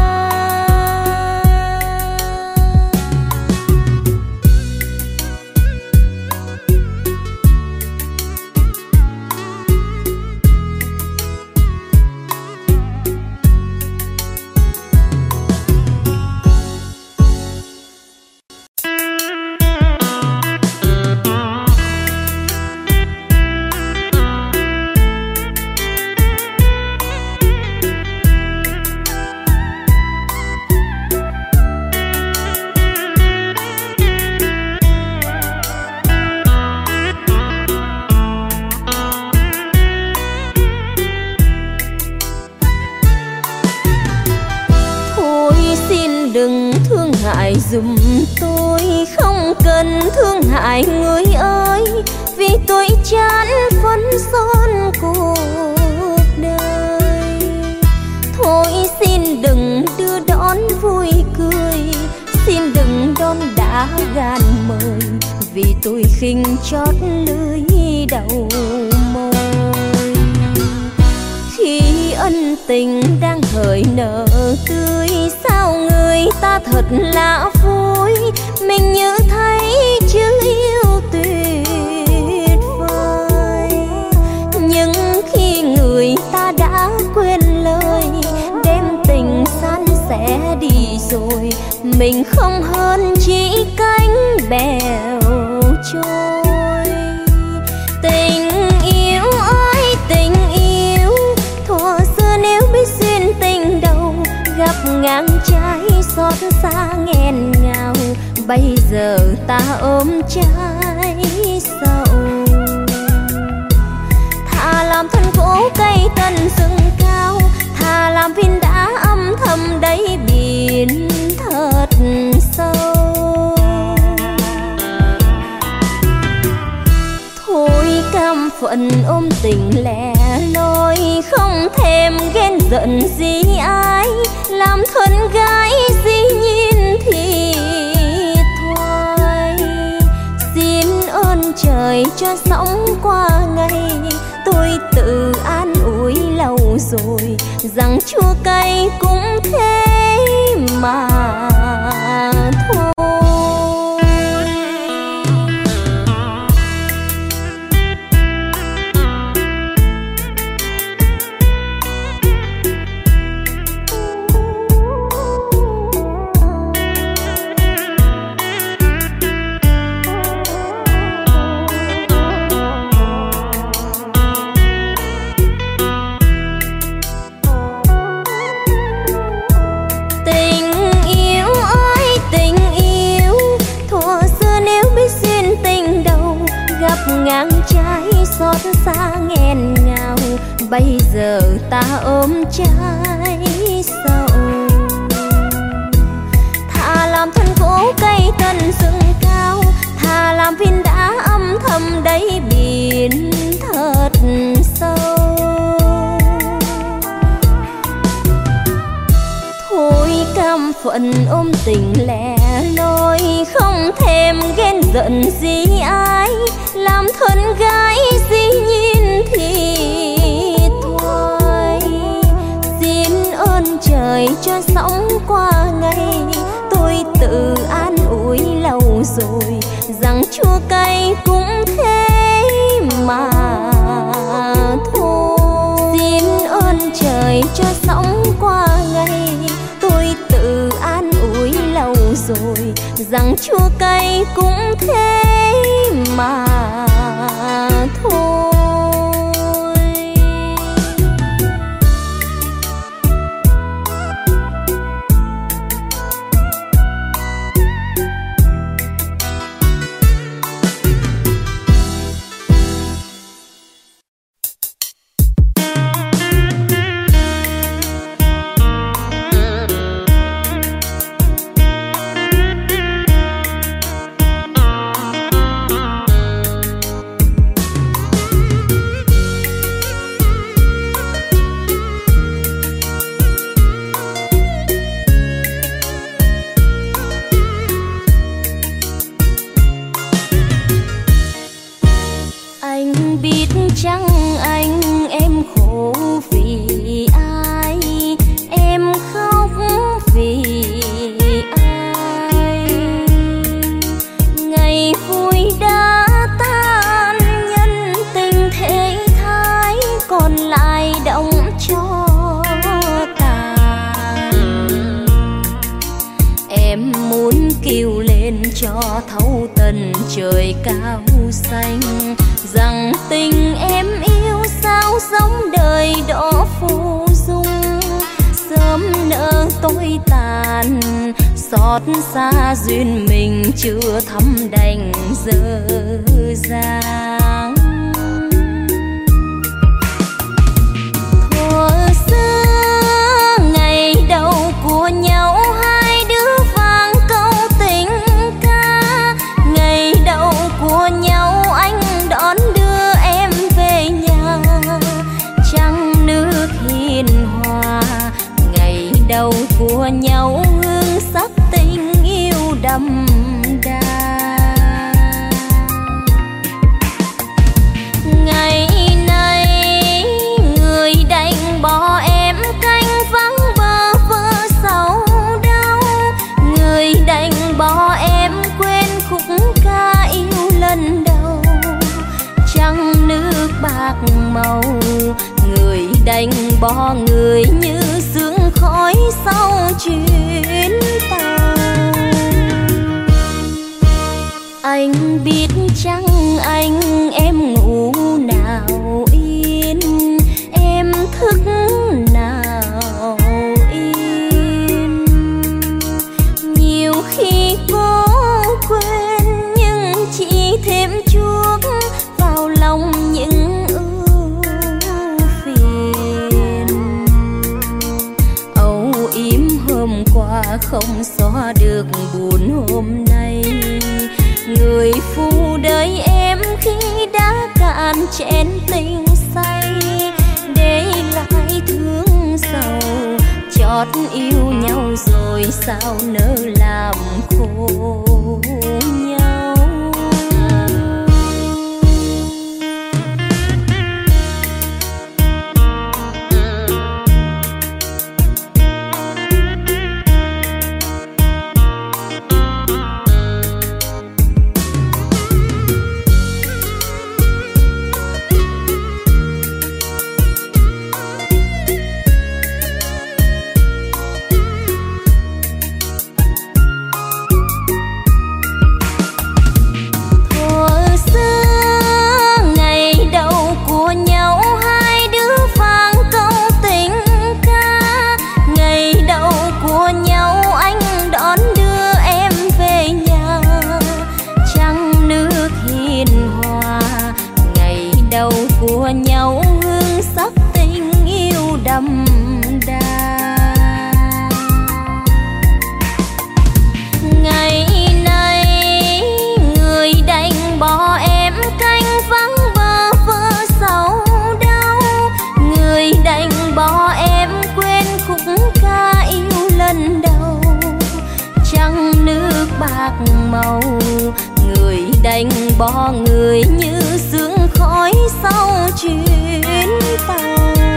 hại giùm tôi, không cần thương hại người ơi, vì tôi chán phấn son cuộc đời. Thôi xin đừng đưa đón vui cười, xin đừng đón đã gan mời, vì tôi khinh chót lưỡi đầu môi. Khi ân tình đang khởi nở tươi, sao người ta thật lạ vui, mình như thấy chữ yêu tuyệt vời. Nhưng khi người ta đã quên lời, đem tình san sẻ đi rồi, mình không hơn chỉ cánh bèo trôi. Tình yêu ơi tình yêu, thuở xưa nếu biết duyên tình đầu, gặp ngang trái xót xa nghẹn ngào, bây giờ ta ôm trái sầu. Thà làm thân gỗ cây tần rừng cao, thà làm viên đá âm thầm đáy biển thật sâu. Thôi cam phận ôm tình lẻ loi, không thèm ghen giận gì ai, làm thân gái dĩ nhiên thì thôi. Xin ơn trời cho sống qua ngày, tôi tự an ủi lâu rồi, rằng chua cay cũng thế mà thôi. Ngang trái xót xa nghẹn ngào, bây giờ ta ôm trái sầu. Thà làm thân gỗ cây tần rừng cao, thà làm viên đá âm thầm đáy biển thật sâu. Thôi cam phận ôm tình lẻ loi, không thèm ghen giận gì ai, làm thân gái dĩ nhiên thì thôi. Xin ơn trời cho sống qua ngày, tôi tự an ủi lâu rồi, rằng chua cay cũng thế mà thôi. Xin ơn trời cho sống qua ngày, tôi tự an ủi lâu rồi, rằng chua cay cũng thế mà thôi. Cho thấu tận trời cao xanh, rằng tình em yêu sao sống đời đó phù dung. Sớm nỡ tôi tàn, xót xa duyên mình chưa thắm đành dở dang. Thuở xưa ngày đầu của nhau, hai đứa vang câu tình ca. Ngày đầu của nhau anh đón đưa em về nhà, trăng nước hiền hòa. Ngày đầu của nhau hương sắc tình yêu đậm đà. màu, người đành bỏ người như sương khói sau chuyến tàu. Anh biết chăng anh em ngủ nào yên, em thức nào yên. Nhiều khi cố quên nhưng chỉ thêm chuốc vào lòng những ưu phiền. Âu yếm hôm qua không xóa được buồn hôm nay, người phụ đời em khi đã cạn chén tình say, để lại thương sầu chót yêu nhau rồi sao nỡ làm khổ nhau. Màu, người đành bỏ người như sương khói sau chuyến tàu.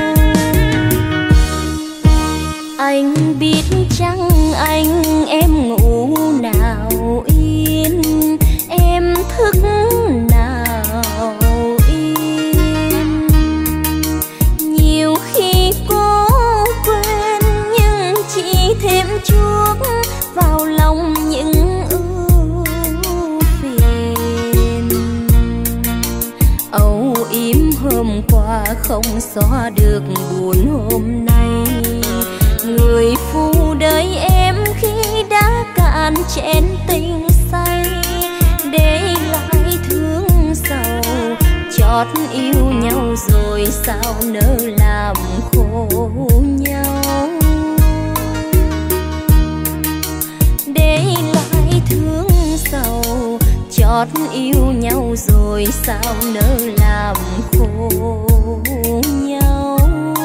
Anh biết chăng anh em ngủ nào yên, em thức nào yên. Nhiều khi cố quên nhưng chỉ thêm chuốc vào lòng những hôm qua không xóa được buồn hôm nay. Người phụ đời em khi đã cạn chén tình say, để lại thương sầu chót yêu nhau rồi sao nỡ làm khổ nhau. Để lại thương sầu chót yêu nhau rồi sao nỡ làm khổ nhau.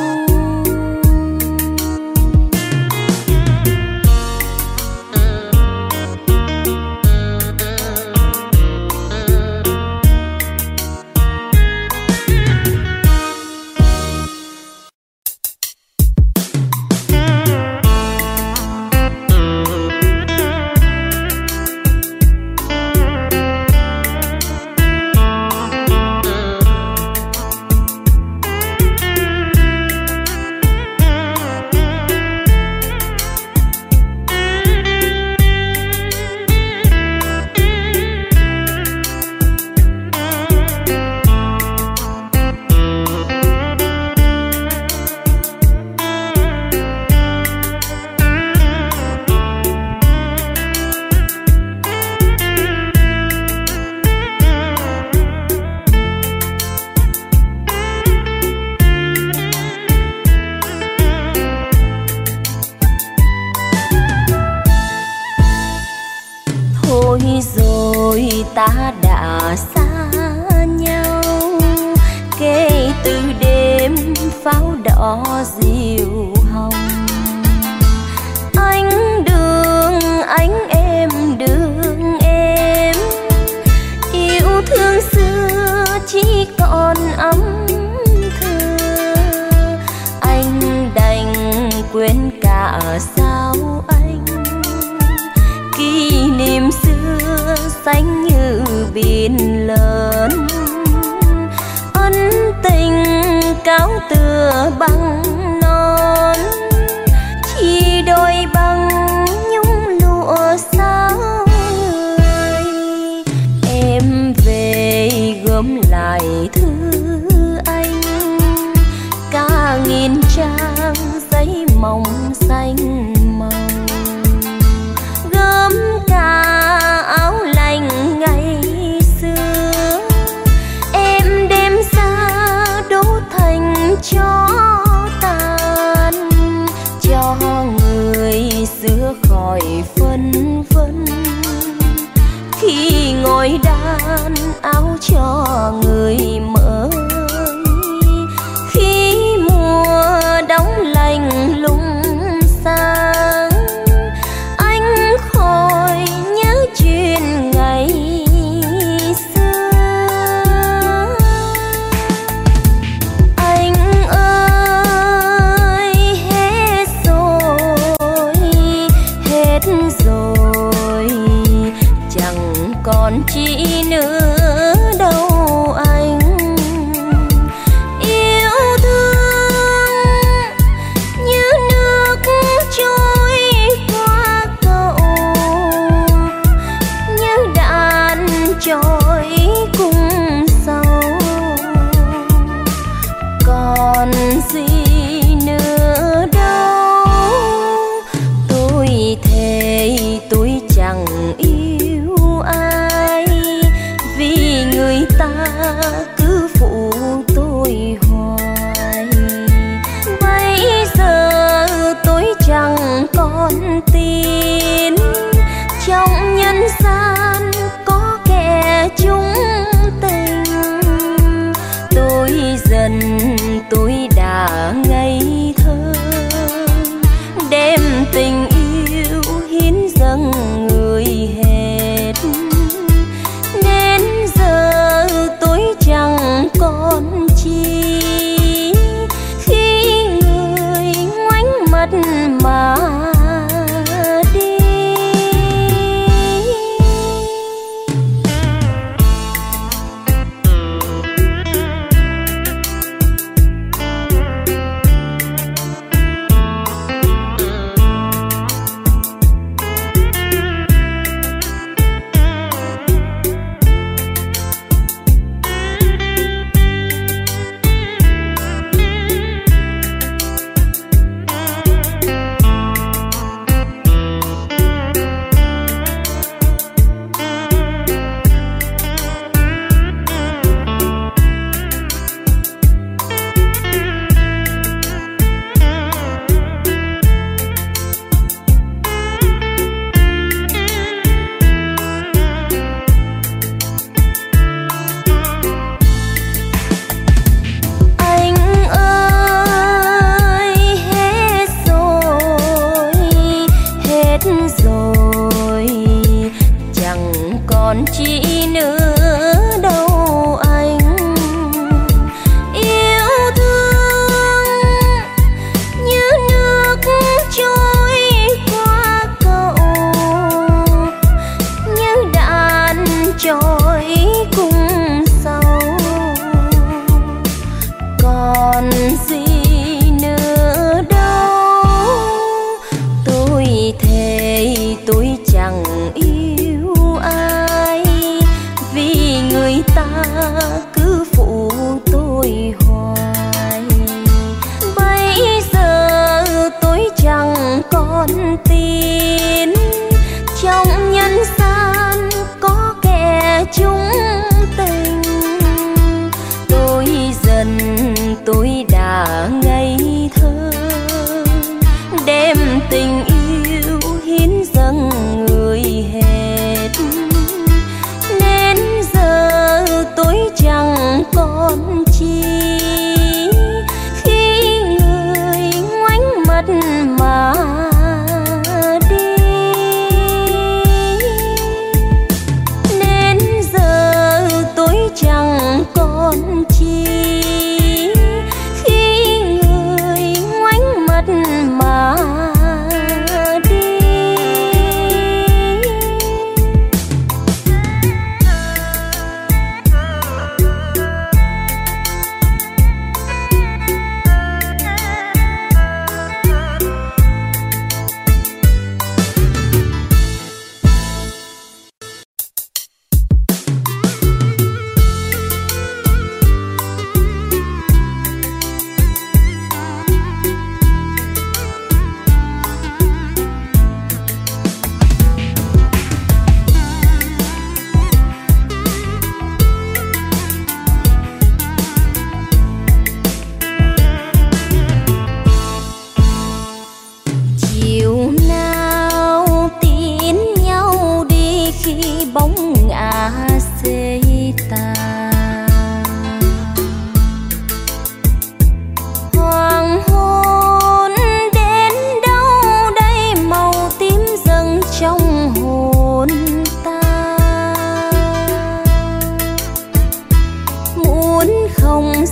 Ta đã xa nhau kể từ đêm pháo đỏ diều hồng. Anh đường anh em đường em, yêu thương xưa chỉ còn ấm thơ. Anh đành quên cả sao anh, kỷ niệm xưa xanh như biển lớn. Ân tình tựa bằng non, chỉ đôi bằng nhung lụa sao người. Em về gom lại thư anh, cả nghìn trang giấy mỏng xanh màu, gom cả áo lành ngày xưa. Em đem ra đốt thành cho tàn, cho người xưa khỏi phân vân. Khi ngồi đan áo cho người mới, khi mùa đóng lạnh lùng sang, anh khỏi nhớ chuyện ngày xưa. Anh ơi hết rồi, hết rồi, chẳng còn chi nữa đâu anh. Yêu thương như nước trôi qua cầu, như đàn trôi cùng sâu. Còn gì nữa đâu, tôi thề tôi chẳng yêu ai, vì người ta cứ phụ tôi hoài. Bây giờ tôi chẳng còn tin trong nhân gian có kẻ chung tình. Tôi dần tôi đã ngây thơ, đem tình yêu hiến dâng người hết. Nên giờ tôi chẳng còn chi, khi người ngoảnh mặt mà đi. Rồi chẳng còn chi nữa đâu anh. Yêu thương như nước trôi qua cầu, như đàn trôi cùng sâu. Còn gì nữa đâu, tôi thề tôi chẳng yêu ai, vì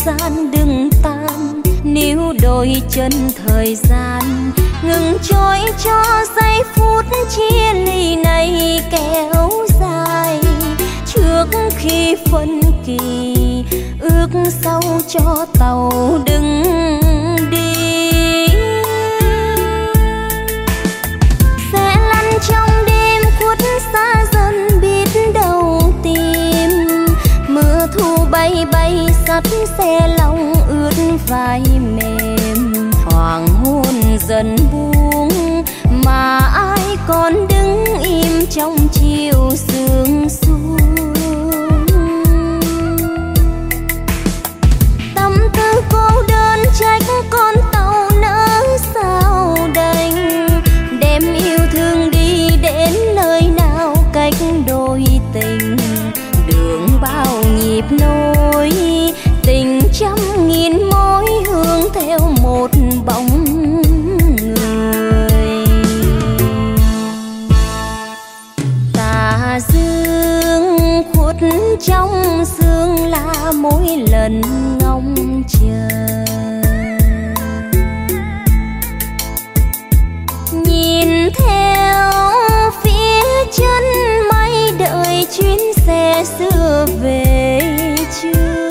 gian đừng tan, níu đôi chân thời gian ngừng trôi cho giây phút chia ly này kéo dài. Trước khi phân kỳ ước sau cho tàu đừng đi, sẽ lăn trong đêm khuất xa dần biết đâu tìm. Mưa thu bay bay sắt xe lòng ướt vai mềm, hoàng hôn dần buông mà ai còn đứng im trong chiều sương xuống. Tâm tư cô đơn trách con tàu nỡ sao đành, đem yêu thương đi đến nơi nào cách đôi tình. Đường bao nhịp nối tình trăm nghìn mối hướng theo một bóng người. Tà dương khuất trong sương là mỗi lần ngóng chờ, nhìn theo phía chân mây đợi chuyến xe xưa về chưa.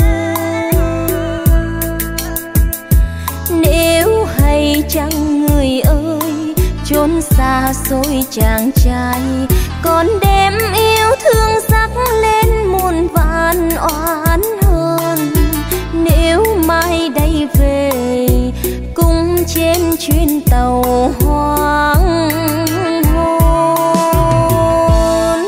Nếu hay chăng người ơi chốn xa xôi chàng trai, còn đem yêu thương dắt lên muôn vàn oán hơn. Nếu mai đây về cùng trên chuyến tàu hoang hôn.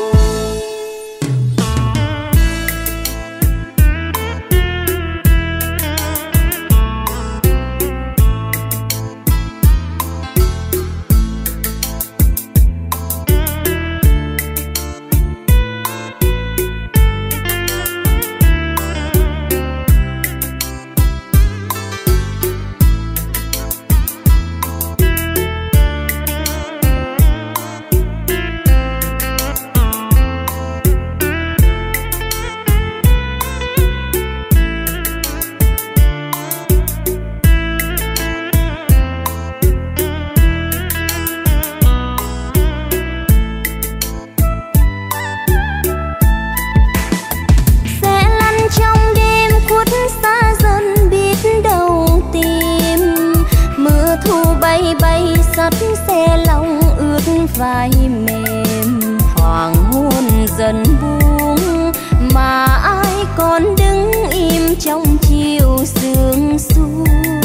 Xe lòng ướt vai mềm, hoàng hôn dần buông mà ai còn đứng im trong chiều sương xuống.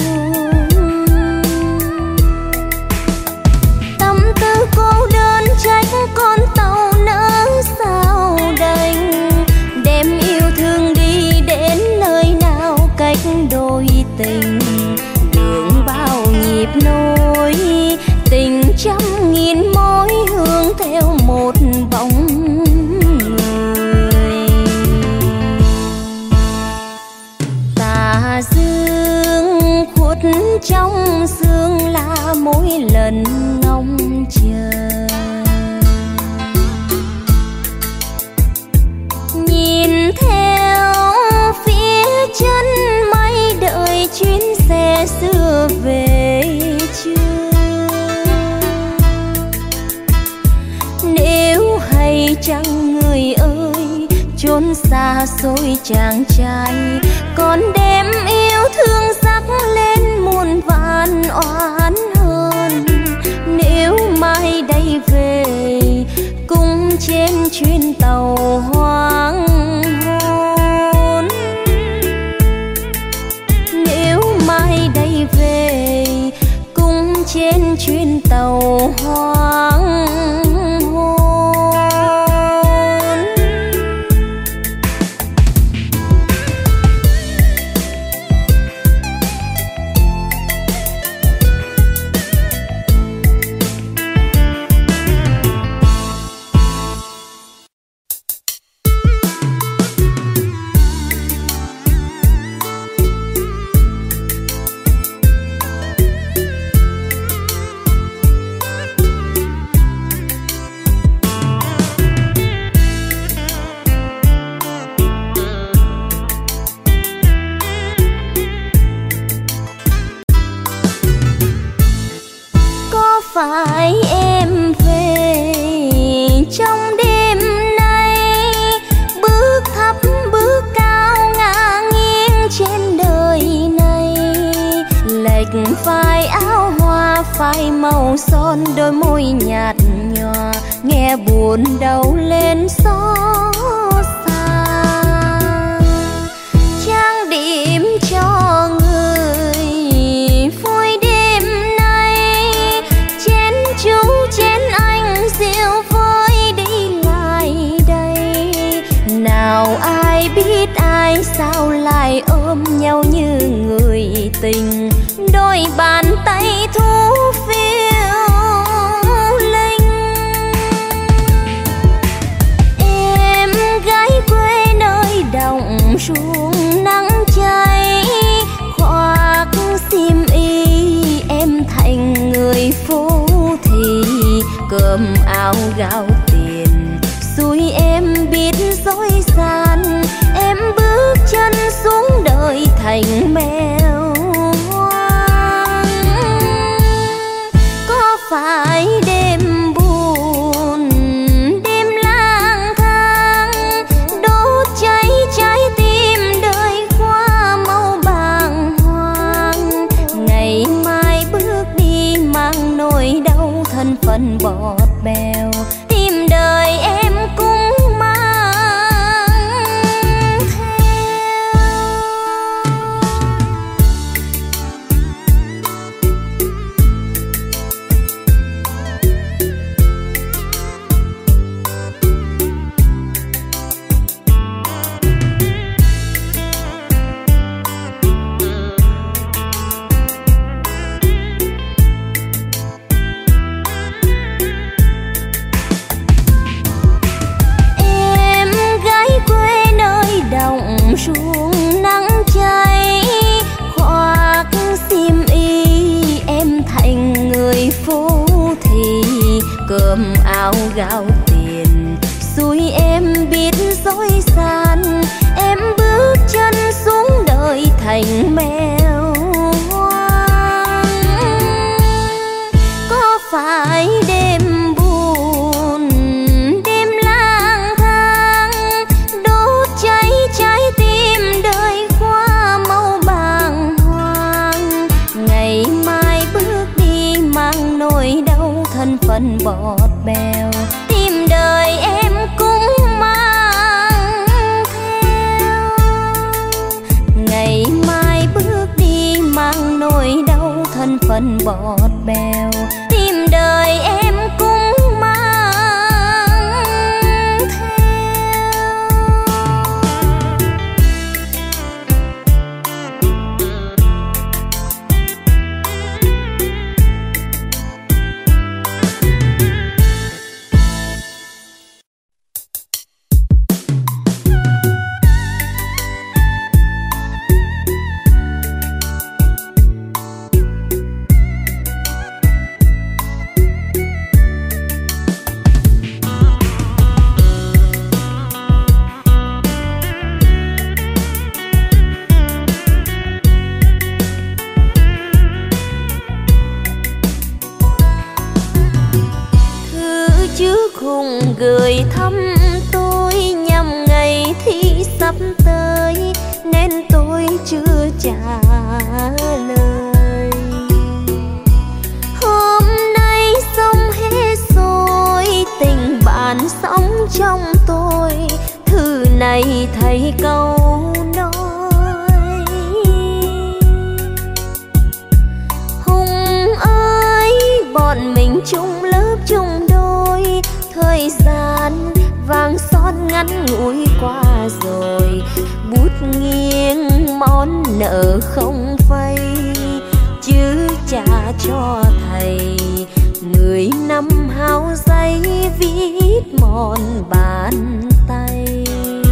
Tâm tư cô đơn trách con tàu nỡ sao đành, đem yêu thương đi đến nơi nào cách đôi tình. Đường bao nhịp nối tình trăm nghìn mối hướng theo một bóng người. Tà dương khuất trong sương là mỗi lần ngóng chờ, nhìn theo phía chân mây đợi chuyến xe xưa về chưa. Nếu hay chăng người ơi chốn xa xôi chàng trai, còn đem yêu thương dắt lên muôn vàn oán hơn. Nếu mai đây về cùng trên chuyến tàu hoang hôn, nếu mai đây về cùng trên chuyến tàu hoang hôn. màu son đôi môi nhạt nhòa, nghe buồn đau lên xót xa. Trang điểm cho người vui đêm nay, chén chú chén anh rượu vơi đi lại đây. Nào ai biết ai sao lại ôm nhau như người tình, đôi bàn tay thu phiêu linh. Em gái quê nơi đồng ruộng nắng cháy, khoác xiêm y em thành người phố thì cơm áo gạo tiền xui em biết dối gian. Em bước chân xuống đời thành mèo hoang. Có phải đêm buồn đêm lang thang, đốt cháy trái tim đời qua màu bàng hoàng. Ngày mai bước đi mang nỗi đau thân phận bọt bèo, tìm đời em cũng mang theo. Ruộng nắng cháy, khoác xiêm y em thành người phố thì cơm áo gạo tiền xui em biết dối gian. Em bước chân xuống đời thành mèo hoang. Có phải đêm buồn đêm lang thang, đốt cháy trái tim đời qua màu bàng hoàng. Ngày mai bước đi mang nỗi đau thân phận bọt bèo, tìm đời em cũng mang theo. Ngày mai bước đi mang nỗi đau thân phận bọt bèo, tìm đời em cũng mang theo. Gửi thăm tôi nhằm ngày thi sắp tới nên tôi chưa trả lời. Hôm nay xong hết rồi, tình bạn sống trong tôi, thư này thầy câu nói. Hùng ơi, bọn mình chung lớp chung đôi, thời gian vàng son ngắn ngủi qua rồi. Bút nghiêng món nợ không vay, chứ trả cho thầy 10 năm hao giấy viết mòn bàn tay.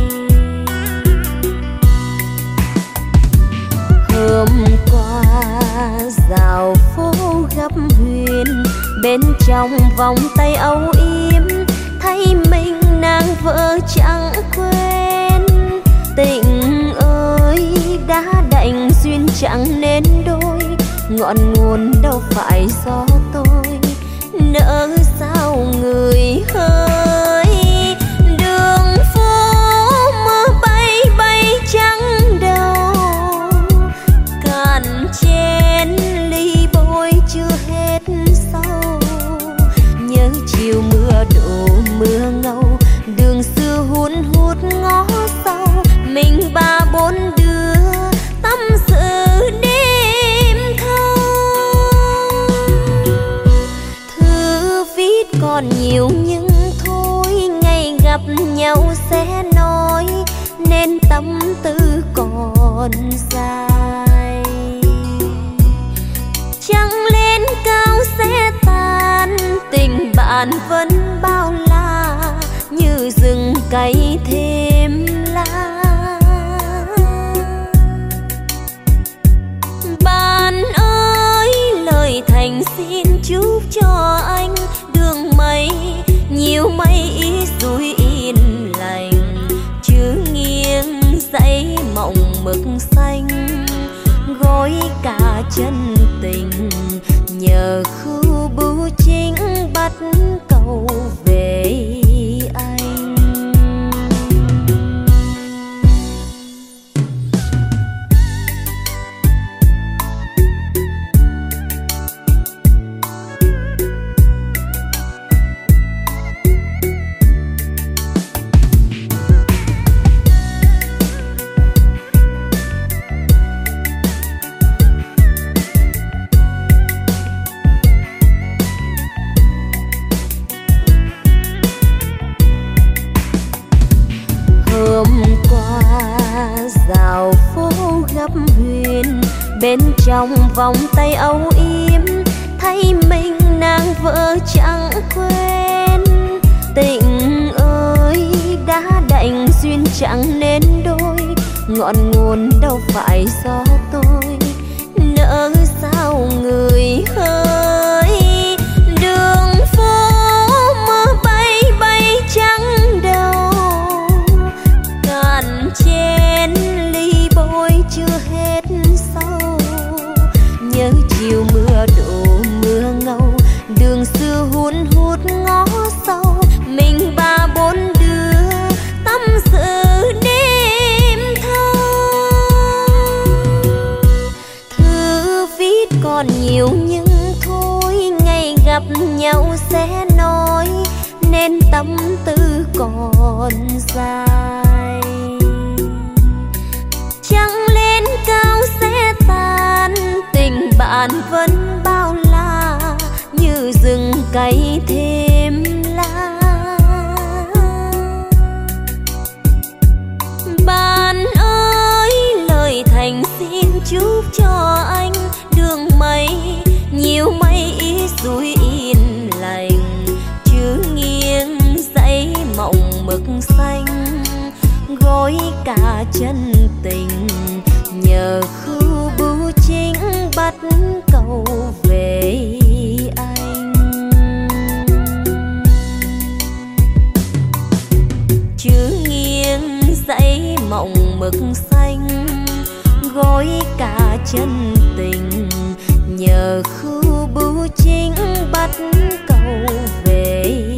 Hôm qua dạo phố gặp Huyền, bên trong vòng tay âu yếm thấy mình nàng vợ chẳng quên. Tình ơi đã đành duyên chẳng nên đôi, ngọn nguồn đâu phải do tôi, nỡ sao người hỡi. Đường phố mưa bay bay trắng đầu, cạn chén ly bôi chưa hết say. tâm tư còn dài. Trăng lên cao sẽ tan, tình bạn vẫn bao la, như rừng cày thêm lá. Bạn ơi lời thành xin chúc cho anh, đường mây nhiều mây ít dùi yên lành, chứ nghiêng dãy mộng mực xanh, gói cả chân tình nhờ khu bưu chính bắt cầu về anh. Dạo phố gấp huyền, bên trong vòng tay âu yếm, thấy mình nàng vợ chẳng quên. Tình ơi đã đành duyên chẳng nên đôi, ngọn nguồn đâu phải do tôi, nỡ sao người hỡi. Đường phố mơ bay bay trắng đâu, cạn chén ly bôi chưa hết sâu. Nhớ chiều mưa đổ mưa ngâu, đường xưa hun hút ngó sâu, mình ba bốn đứa tâm sự đêm thâu. Thư viết còn nhiều nhưng thôi, ngày gặp nhau sẽ nói, nên tâm tư còn dài. Trăng lên cao sẽ tan, tình bạn vẫn bao la, như rừng cày thêm lá. Bạn ơi lời thành xin chúc cho anh, đường mây nhiều mây ít dùi yên lành, chứ nghiêng dãy mộng mực xanh, gói cả chân tình nhờ khu bưu chính bắt cầu về anh. Chứ nghiêng dãy mộng mực xanh, gói cả chân tình nhờ khu bưu chính bắt cầu về